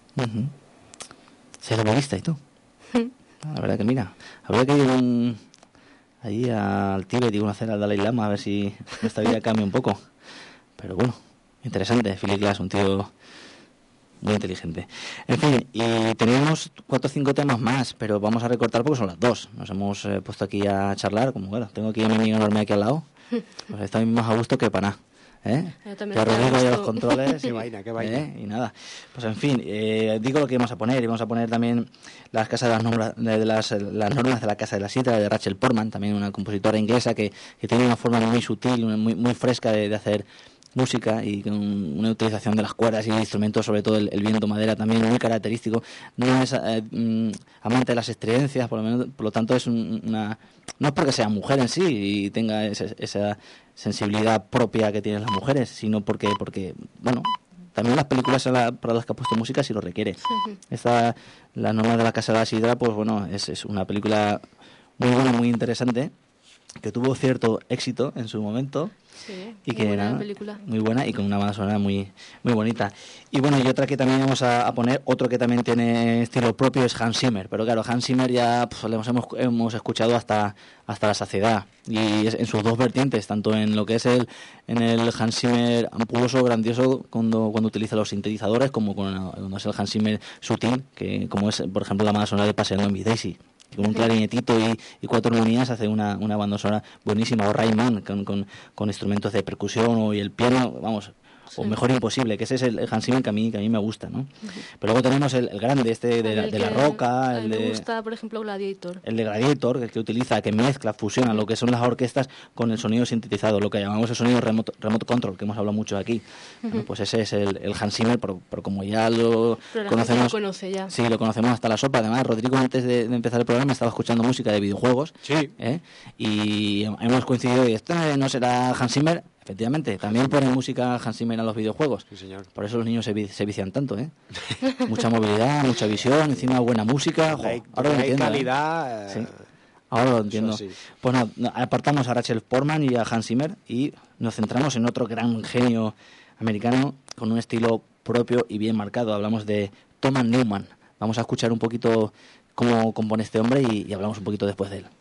Ser budista y tú. La verdad que mira, habría que ir allí al Tíbet y conocer al Dalai Lama a ver si esta vida cambia un poco. Pero bueno, interesante. Philip Glass, un tío muy inteligente. En fin, y tenemos 4 o 5 temas más, pero vamos a recortar porque son las 2. Nos hemos puesto aquí a charlar, como bueno, tengo aquí a mi amigo enorme aquí al lado, pues está más a gusto que para nada. Yo Que también estoy a Rodrigo lleva los gusto. controles. Qué vaina. Y nada. Pues en fin, digo lo que íbamos a poner. Íbamos a poner también las casas de las normas de la Casa de la Sidra de Rachel Portman, también una compositora inglesa que tiene una forma muy sutil, muy fresca de hacer música y con una utilización de las cuerdas y el instrumento, sobre todo el viento madera, también muy característico. No es amante de las estridencias, por lo tanto es no es porque sea mujer en sí y tenga esa sensibilidad propia que tienen las mujeres, sino porque bueno, también las películas para las que ha puesto música sí lo requiere. La norma de la Casa de la Sidra, pues bueno, es una película muy buena, muy interesante, que tuvo cierto éxito en su momento. Sí, Y que muy buena nada, película. muy buena y con una banda sonora muy bonita. Y bueno, y otra que también vamos a poner, otro que también tiene estilo propio, es Hans Zimmer. Pero claro, Hans Zimmer ya le hemos escuchado hasta la saciedad, y es en sus dos vertientes, tanto en lo que es en el Hans Zimmer ampuloso, grandioso, cuando utiliza los sintetizadores, como cuando es el Hans Zimmer sutil, que como es, por ejemplo, la banda sonora de Paseo en Daisy, con un clarinetito y 4 armonías hace una banda sonora buenísima. O Rayman con instrumentos de percusión, y el piano, vamos, o mejor imposible, que ese es el Hans Zimmer que a mí me gusta, ¿no? Pero luego tenemos el grande de la roca, a mí me gusta, por ejemplo, Gladiator. el de Gladiator, que mezcla, fusiona lo que son las orquestas con el sonido sintetizado, lo que llamamos el sonido remote control, que hemos hablado mucho aquí. Bueno, pues ese es el Hans Zimmer, pero como ya lo Pero la conocemos, gente lo conoce ya. Sí, lo conocemos hasta la sopa. Además, Rodrigo, antes de empezar el programa, estaba escuchando música de videojuegos. Sí. Y hemos coincidido, y esto no será Hans Zimmer. Efectivamente, también ponen música Hans Zimmer a los videojuegos. Sí, señor. Por eso los niños se vician tanto, Mucha movilidad, mucha visión, encima buena música. Ahora lo Hay entiendo. calidad. Sí. Ahora lo entiendo. Eso sí. Pues no, apartamos a Rachel Portman y a Hans Zimmer y nos centramos en otro gran genio americano con un estilo propio y bien marcado. Hablamos de Thomas Newman. Vamos a escuchar un poquito cómo compone este hombre y hablamos un poquito después de él.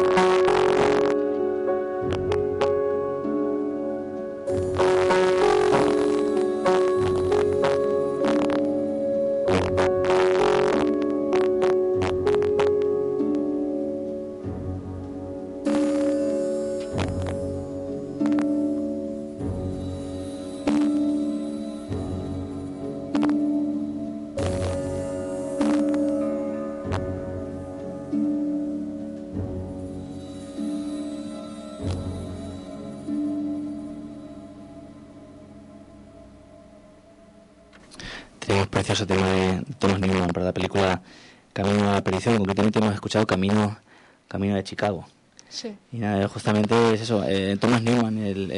Precioso tema de Thomas Newman para la película Camino a la Perdición. Concretamente hemos escuchado Camino de Chicago. Sí. Y nada, justamente es eso, Thomas Newman,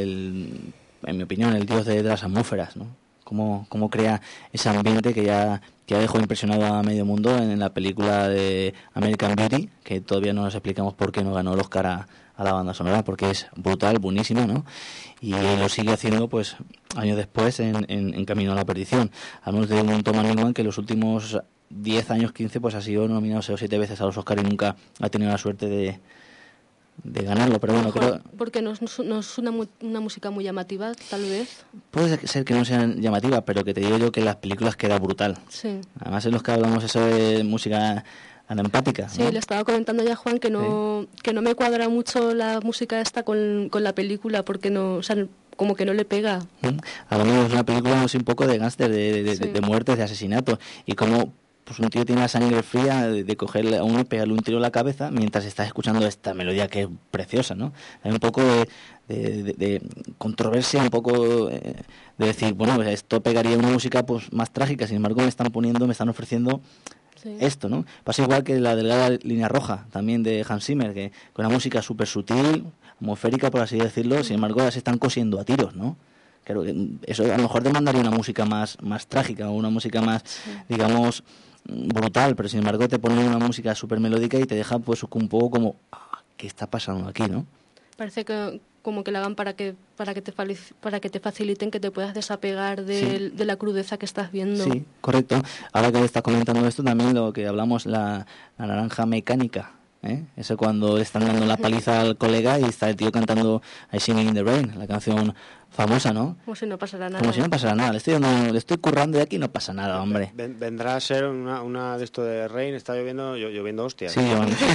en mi opinión, el dios de las atmósferas, ¿no? Cómo crea ese ambiente que ya dejó impresionado a medio mundo en la película de American Beauty, que todavía no nos explicamos por qué no ganó el Oscar a la banda sonora, porque es brutal, buenísimo, ¿no? Y lo sigue haciendo pues años después en Camino a la Perdición. Hablamos de un Thomas Newman que en los últimos 10 años, 15, pues ha sido nominado 6 o 7 veces a los Oscar y nunca ha tenido la suerte de ganarlo, pero bueno, creo... Porque no es una música muy llamativa, tal vez. Puede ser que no sea llamativa, pero que te digo yo que las películas queda brutal. Sí. Además, en los que hablamos eso de música anempática, ¿no? Sí, le estaba comentando ya a Juan que no me cuadra mucho la música esta con la película, porque no, o sea, como que no le pega. A lo mejor es una película no sé, un poco de gángster, de muertes, de asesinatos, y como pues un tío tiene la sangre fría de cogerle a uno y pegarle un tiro en la cabeza mientras estás escuchando esta melodía que es preciosa, ¿no? Hay un poco de controversia, un poco de decir, bueno, esto pegaría una música pues más trágica, sin embargo me están ofreciendo esto, ¿no? Pasa igual que la delgada línea roja, también de Hans Zimmer, que con una música súper sutil, atmosférica, por así decirlo, sin embargo ya se están cosiendo a tiros, ¿no? Claro, eso a lo mejor demandaría una música más trágica, o una música más, digamos, brutal, pero sin embargo te ponen una música súper melódica y te deja pues un poco como, ¿qué está pasando aquí, no? Parece que como que la hagan para que te faciliten que te puedas desapegar de la crudeza que estás viendo. Sí, correcto. Ahora que estás comentando esto, también lo que hablamos, la naranja mecánica, ¿eh? Eso cuando le están dando la paliza al colega y está el tío cantando I Singing in the Rain, la canción famosa, ¿no? Como si no pasara nada. Como si no pasara nada. Le estoy currando y aquí no pasa nada, hombre. Vendrá a ser una de esto de Rain, está lloviendo hostias. Sí,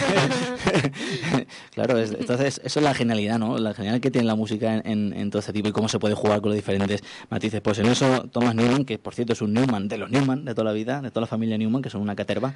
claro, entonces eso es la genialidad, ¿no? La genialidad que tiene la música en todo este tipo y cómo se puede jugar con los diferentes matices. Pues en eso Thomas Newman, que por cierto es un Newman de los Newman de toda la vida, de toda la familia Newman, que son una caterva,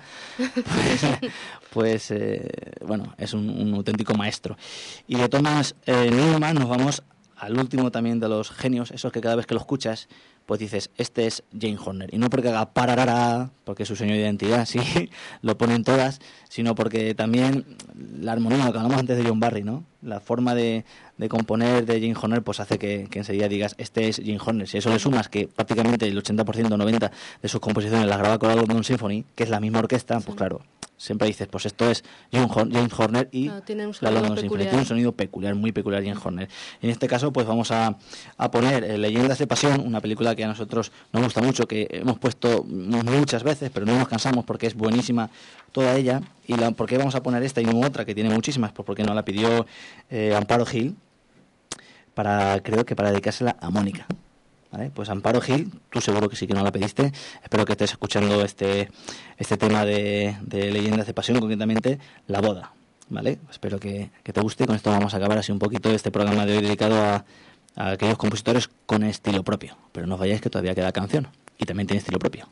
pues bueno, es un auténtico maestro. Y de Thomas Newman nos vamos al último también de los genios, esos que cada vez que lo escuchas, pues dices, este es James Horner. Y no porque haga pararara, porque es su señor de identidad, sí, lo ponen todas, sino porque también la armonía, lo que hablamos antes de John Barry, ¿no? La forma de componer de James Horner, pues hace que enseguida digas, este es James Horner. Si a eso le sumas que prácticamente el 80%, 90% de sus composiciones las graba con la London Symphony, que es la misma orquesta, pues claro, siempre dices, pues esto es James Horner y la London Symphony. Tiene un sonido peculiar, muy peculiar James Horner. En este caso, pues vamos a poner Leyendas de Pasión, una película que a nosotros nos gusta mucho, que hemos puesto muchas veces, pero no nos cansamos porque es buenísima toda ella. ¿Y por qué vamos a poner esta y no otra, que tiene muchísimas? Pues porque nos la pidió Amparo Gil, creo que para dedicársela a Mónica. ¿Vale? Pues Amparo Gil, tú seguro que sí que no la pediste. Espero que estés escuchando este tema de Leyendas de Pasión, concretamente La Boda, ¿vale? Espero que te guste. Con esto vamos a acabar así un poquito este programa de hoy dedicado a aquellos compositores con estilo propio. Pero no os vayáis que todavía queda canción y también tiene estilo propio.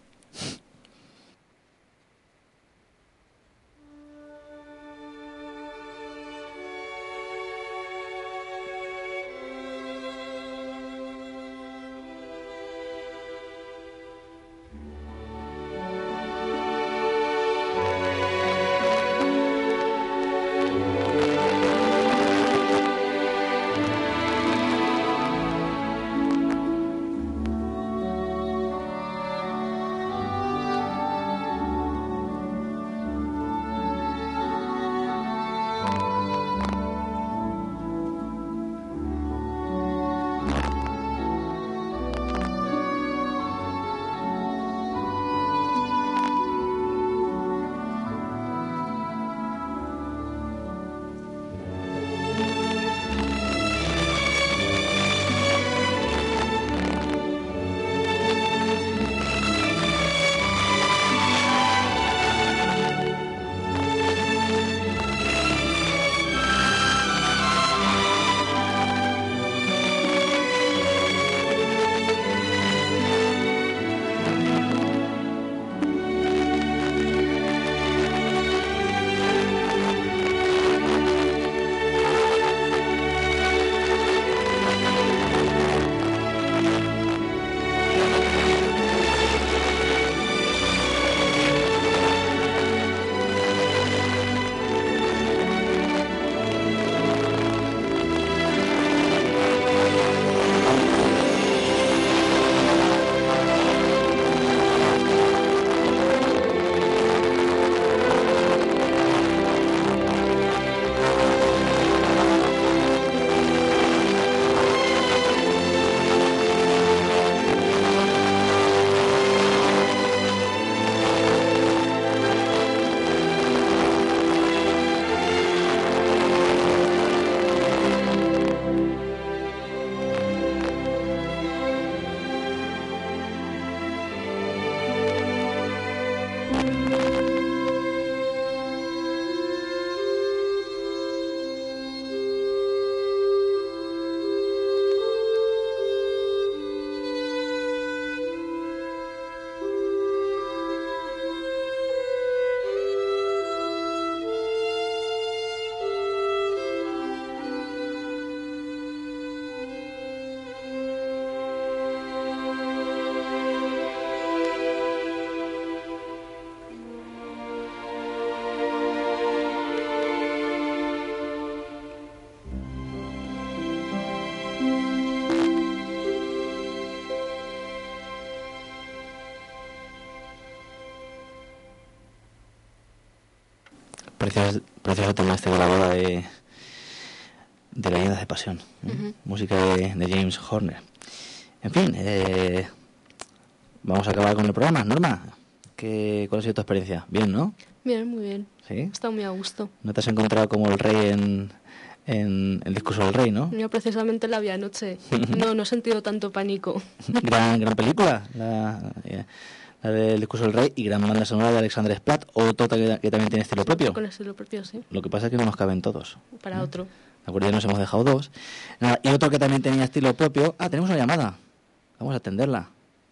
precioso tema este de la boda de Leyendas de Pasión. Música de James Horner. En fin, vamos a acabar con el programa. Norma, ¿cuál ha sido tu experiencia? Bien, ¿no? Bien, muy bien. ¿Sí? Está muy a gusto. ¿No te has encontrado como el rey en el discurso del rey, no? Yo precisamente la vi anoche. No he sentido tanto pánico. Gran película, la del discurso del rey, y gran banda sonora de Alexander Splat, otro que también tiene estilo propio. Con estilo propio, sí. Lo que pasa es que no nos caben todos. Para otro. De acuerdo, ya nos hemos dejado 2. Nada, y otro que también tenía estilo propio. Ah, tenemos una llamada. Vamos a atenderla.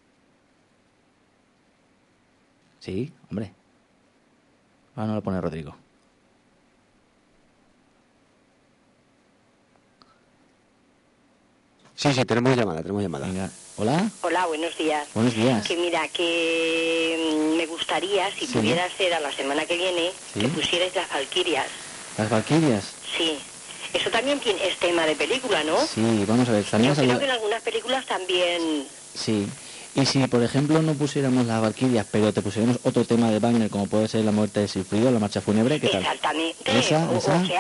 Sí, hombre. Ahora no lo pone Rodrigo. Sí, tenemos llamada. Venga, hola. Hola, buenos días. Buenos días. Que mira, que me gustaría, si pudiera ser a la semana que viene, ¿Sí? que pusierais las Valquirias. ¿Las Valquirias? Sí. Eso también es tema de película, ¿no? Sí, vamos a ver. Yo creo que en algunas películas también... Sí. Y si, por ejemplo, no pusiéramos las Valquirias, pero te pusiéramos otro tema de Wagner, como puede ser La muerte de Sigfrido, La marcha fúnebre, ¿qué tal? Exactamente. ¿Esa? O sea,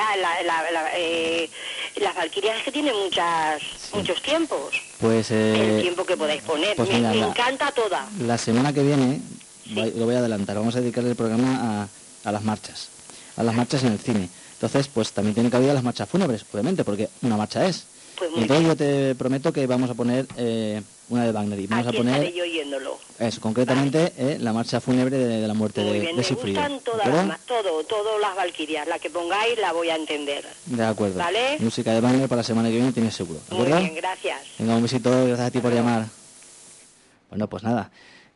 las Valquirias es que tienen muchos tiempos. Pues... el tiempo que podáis poner. Pues me mira, encanta toda. La semana que viene, lo voy a adelantar, vamos a dedicarle el programa a las marchas. A las marchas en el cine. Entonces, pues también tiene cabida las marchas fúnebres, obviamente, porque una marcha es. Pues y entonces yo te prometo que vamos a poner una de Wagner. Y vamos Aquí a poner estaré yo oyéndolo. eso, concretamente la marcha fúnebre de la muerte Muy de bien, me Sigfrido. gustan todas todas las Valquirias. La que pongáis la voy a entender. De acuerdo. ¿Vale? Música de Wagner para la semana que viene tienes seguro. ¿De Muy acuerdo? bien, gracias. Venga, un besito, gracias a ti por llamar. Bueno, pues nada.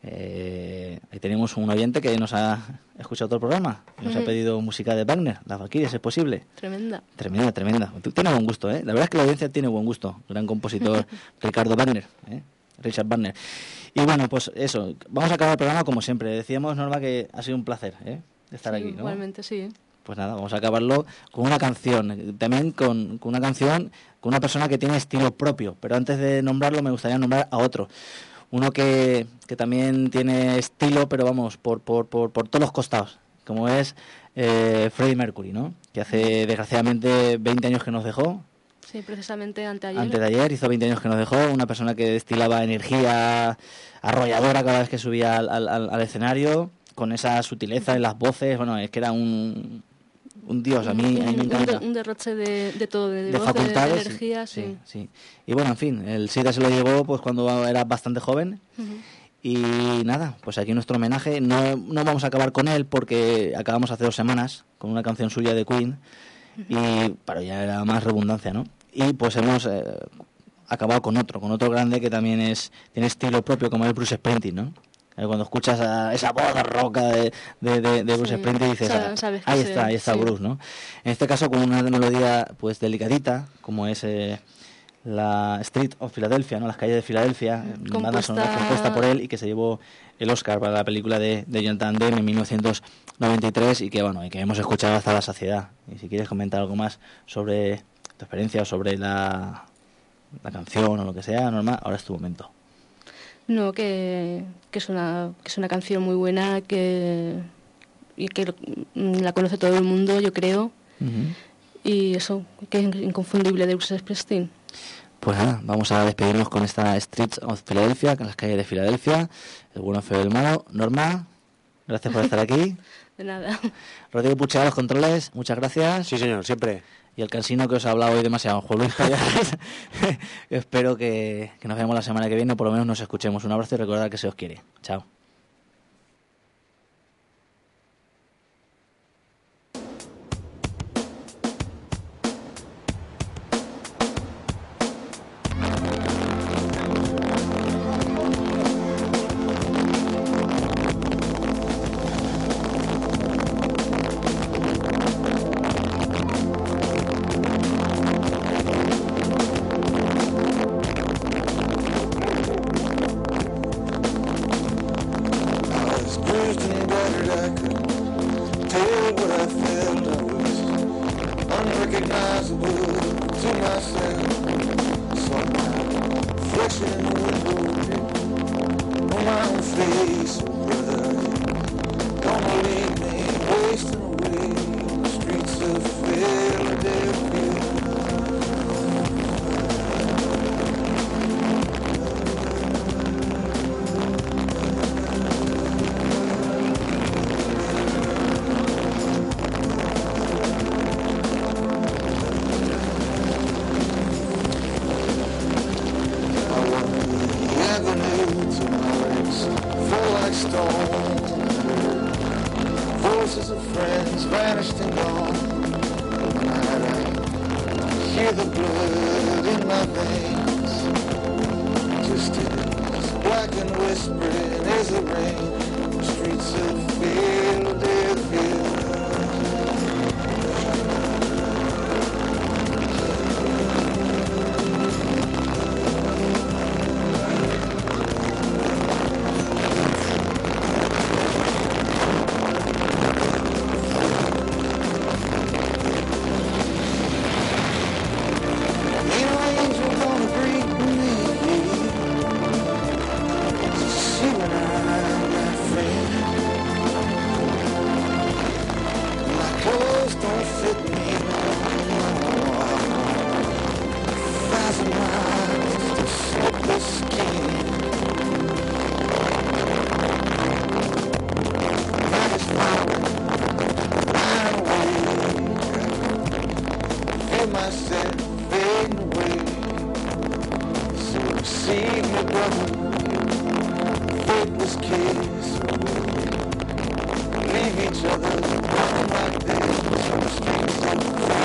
Ahí tenemos un oyente que nos ha escuchado todo el programa. Nos ha pedido música de Wagner, las Valquirias, ¿es posible? Tremenda. Tremenda. Tú tienes buen gusto, ¿eh? La verdad es que la audiencia tiene buen gusto. Gran compositor Ricardo Wagner, Richard Wagner. Y bueno, pues eso. Vamos a acabar el programa como siempre. Decíamos, Norma, que ha sido un placer, estar aquí, ¿no? Igualmente, sí. Pues nada, vamos a acabarlo con una canción. También con una canción, con una persona que tiene estilo propio. Pero antes de nombrarlo, me gustaría nombrar a otro. Uno que también tiene estilo, pero vamos, por todos los costados, como es Freddie Mercury, ¿no? Que hace, desgraciadamente, 20 años que nos dejó. Sí, precisamente antes de ayer hizo 20 años que nos dejó. Una persona que destilaba energía arrolladora cada vez que subía al escenario, con esa sutileza en las voces. Bueno, es que era un dios, a mí me encanta. Un derroche de todo, de voz, facultades, de energía, sí. Y bueno, en fin, el SIDA se lo llevó pues cuando era bastante joven. Y nada, pues aquí nuestro homenaje. No vamos a acabar con él porque acabamos hace 2 semanas con una canción suya de Queen. Pero ya era más redundancia, ¿no? Y pues hemos acabado con otro grande que también tiene estilo propio, como es Bruce Springsteen, ¿no? Cuando escuchas esa voz roca de Bruce Springsteen dices, ahí está Bruce, ¿no? En este caso con una melodía pues delicadita, como es la Street of Philadelphia, ¿no? Las calles de Filadelfia, banda sonora compuesta por él y que se llevó el Oscar para la película de Jonathan Demme en 1993 y que bueno, y que hemos escuchado hasta la saciedad. Y si quieres comentar algo más sobre tu experiencia o sobre la canción o lo que sea, Norma, ahora es tu momento. No, que es una canción muy buena y que la conoce todo el mundo, yo creo. Y eso, que es inconfundible de Bruce Springsteen. Pues nada, vamos a despedirnos con esta Streets of Philadelphia, con las calles de Filadelfia, el bueno, feo y el malo. Norma, gracias por estar aquí. De nada. Rodrigo Puchea, los controles, muchas gracias. Sí, señor, siempre. Y el cansino que os ha hablado hoy demasiado, Juan Luis Payares. Espero que nos veamos la semana que viene, o por lo menos nos escuchemos. Un abrazo y recordad que se os quiere. Chao. Don't leave me wasting away. hear the blood in my veins. Just as black and whispering as the rain. Streets of Philadelphia. Leave each other like this.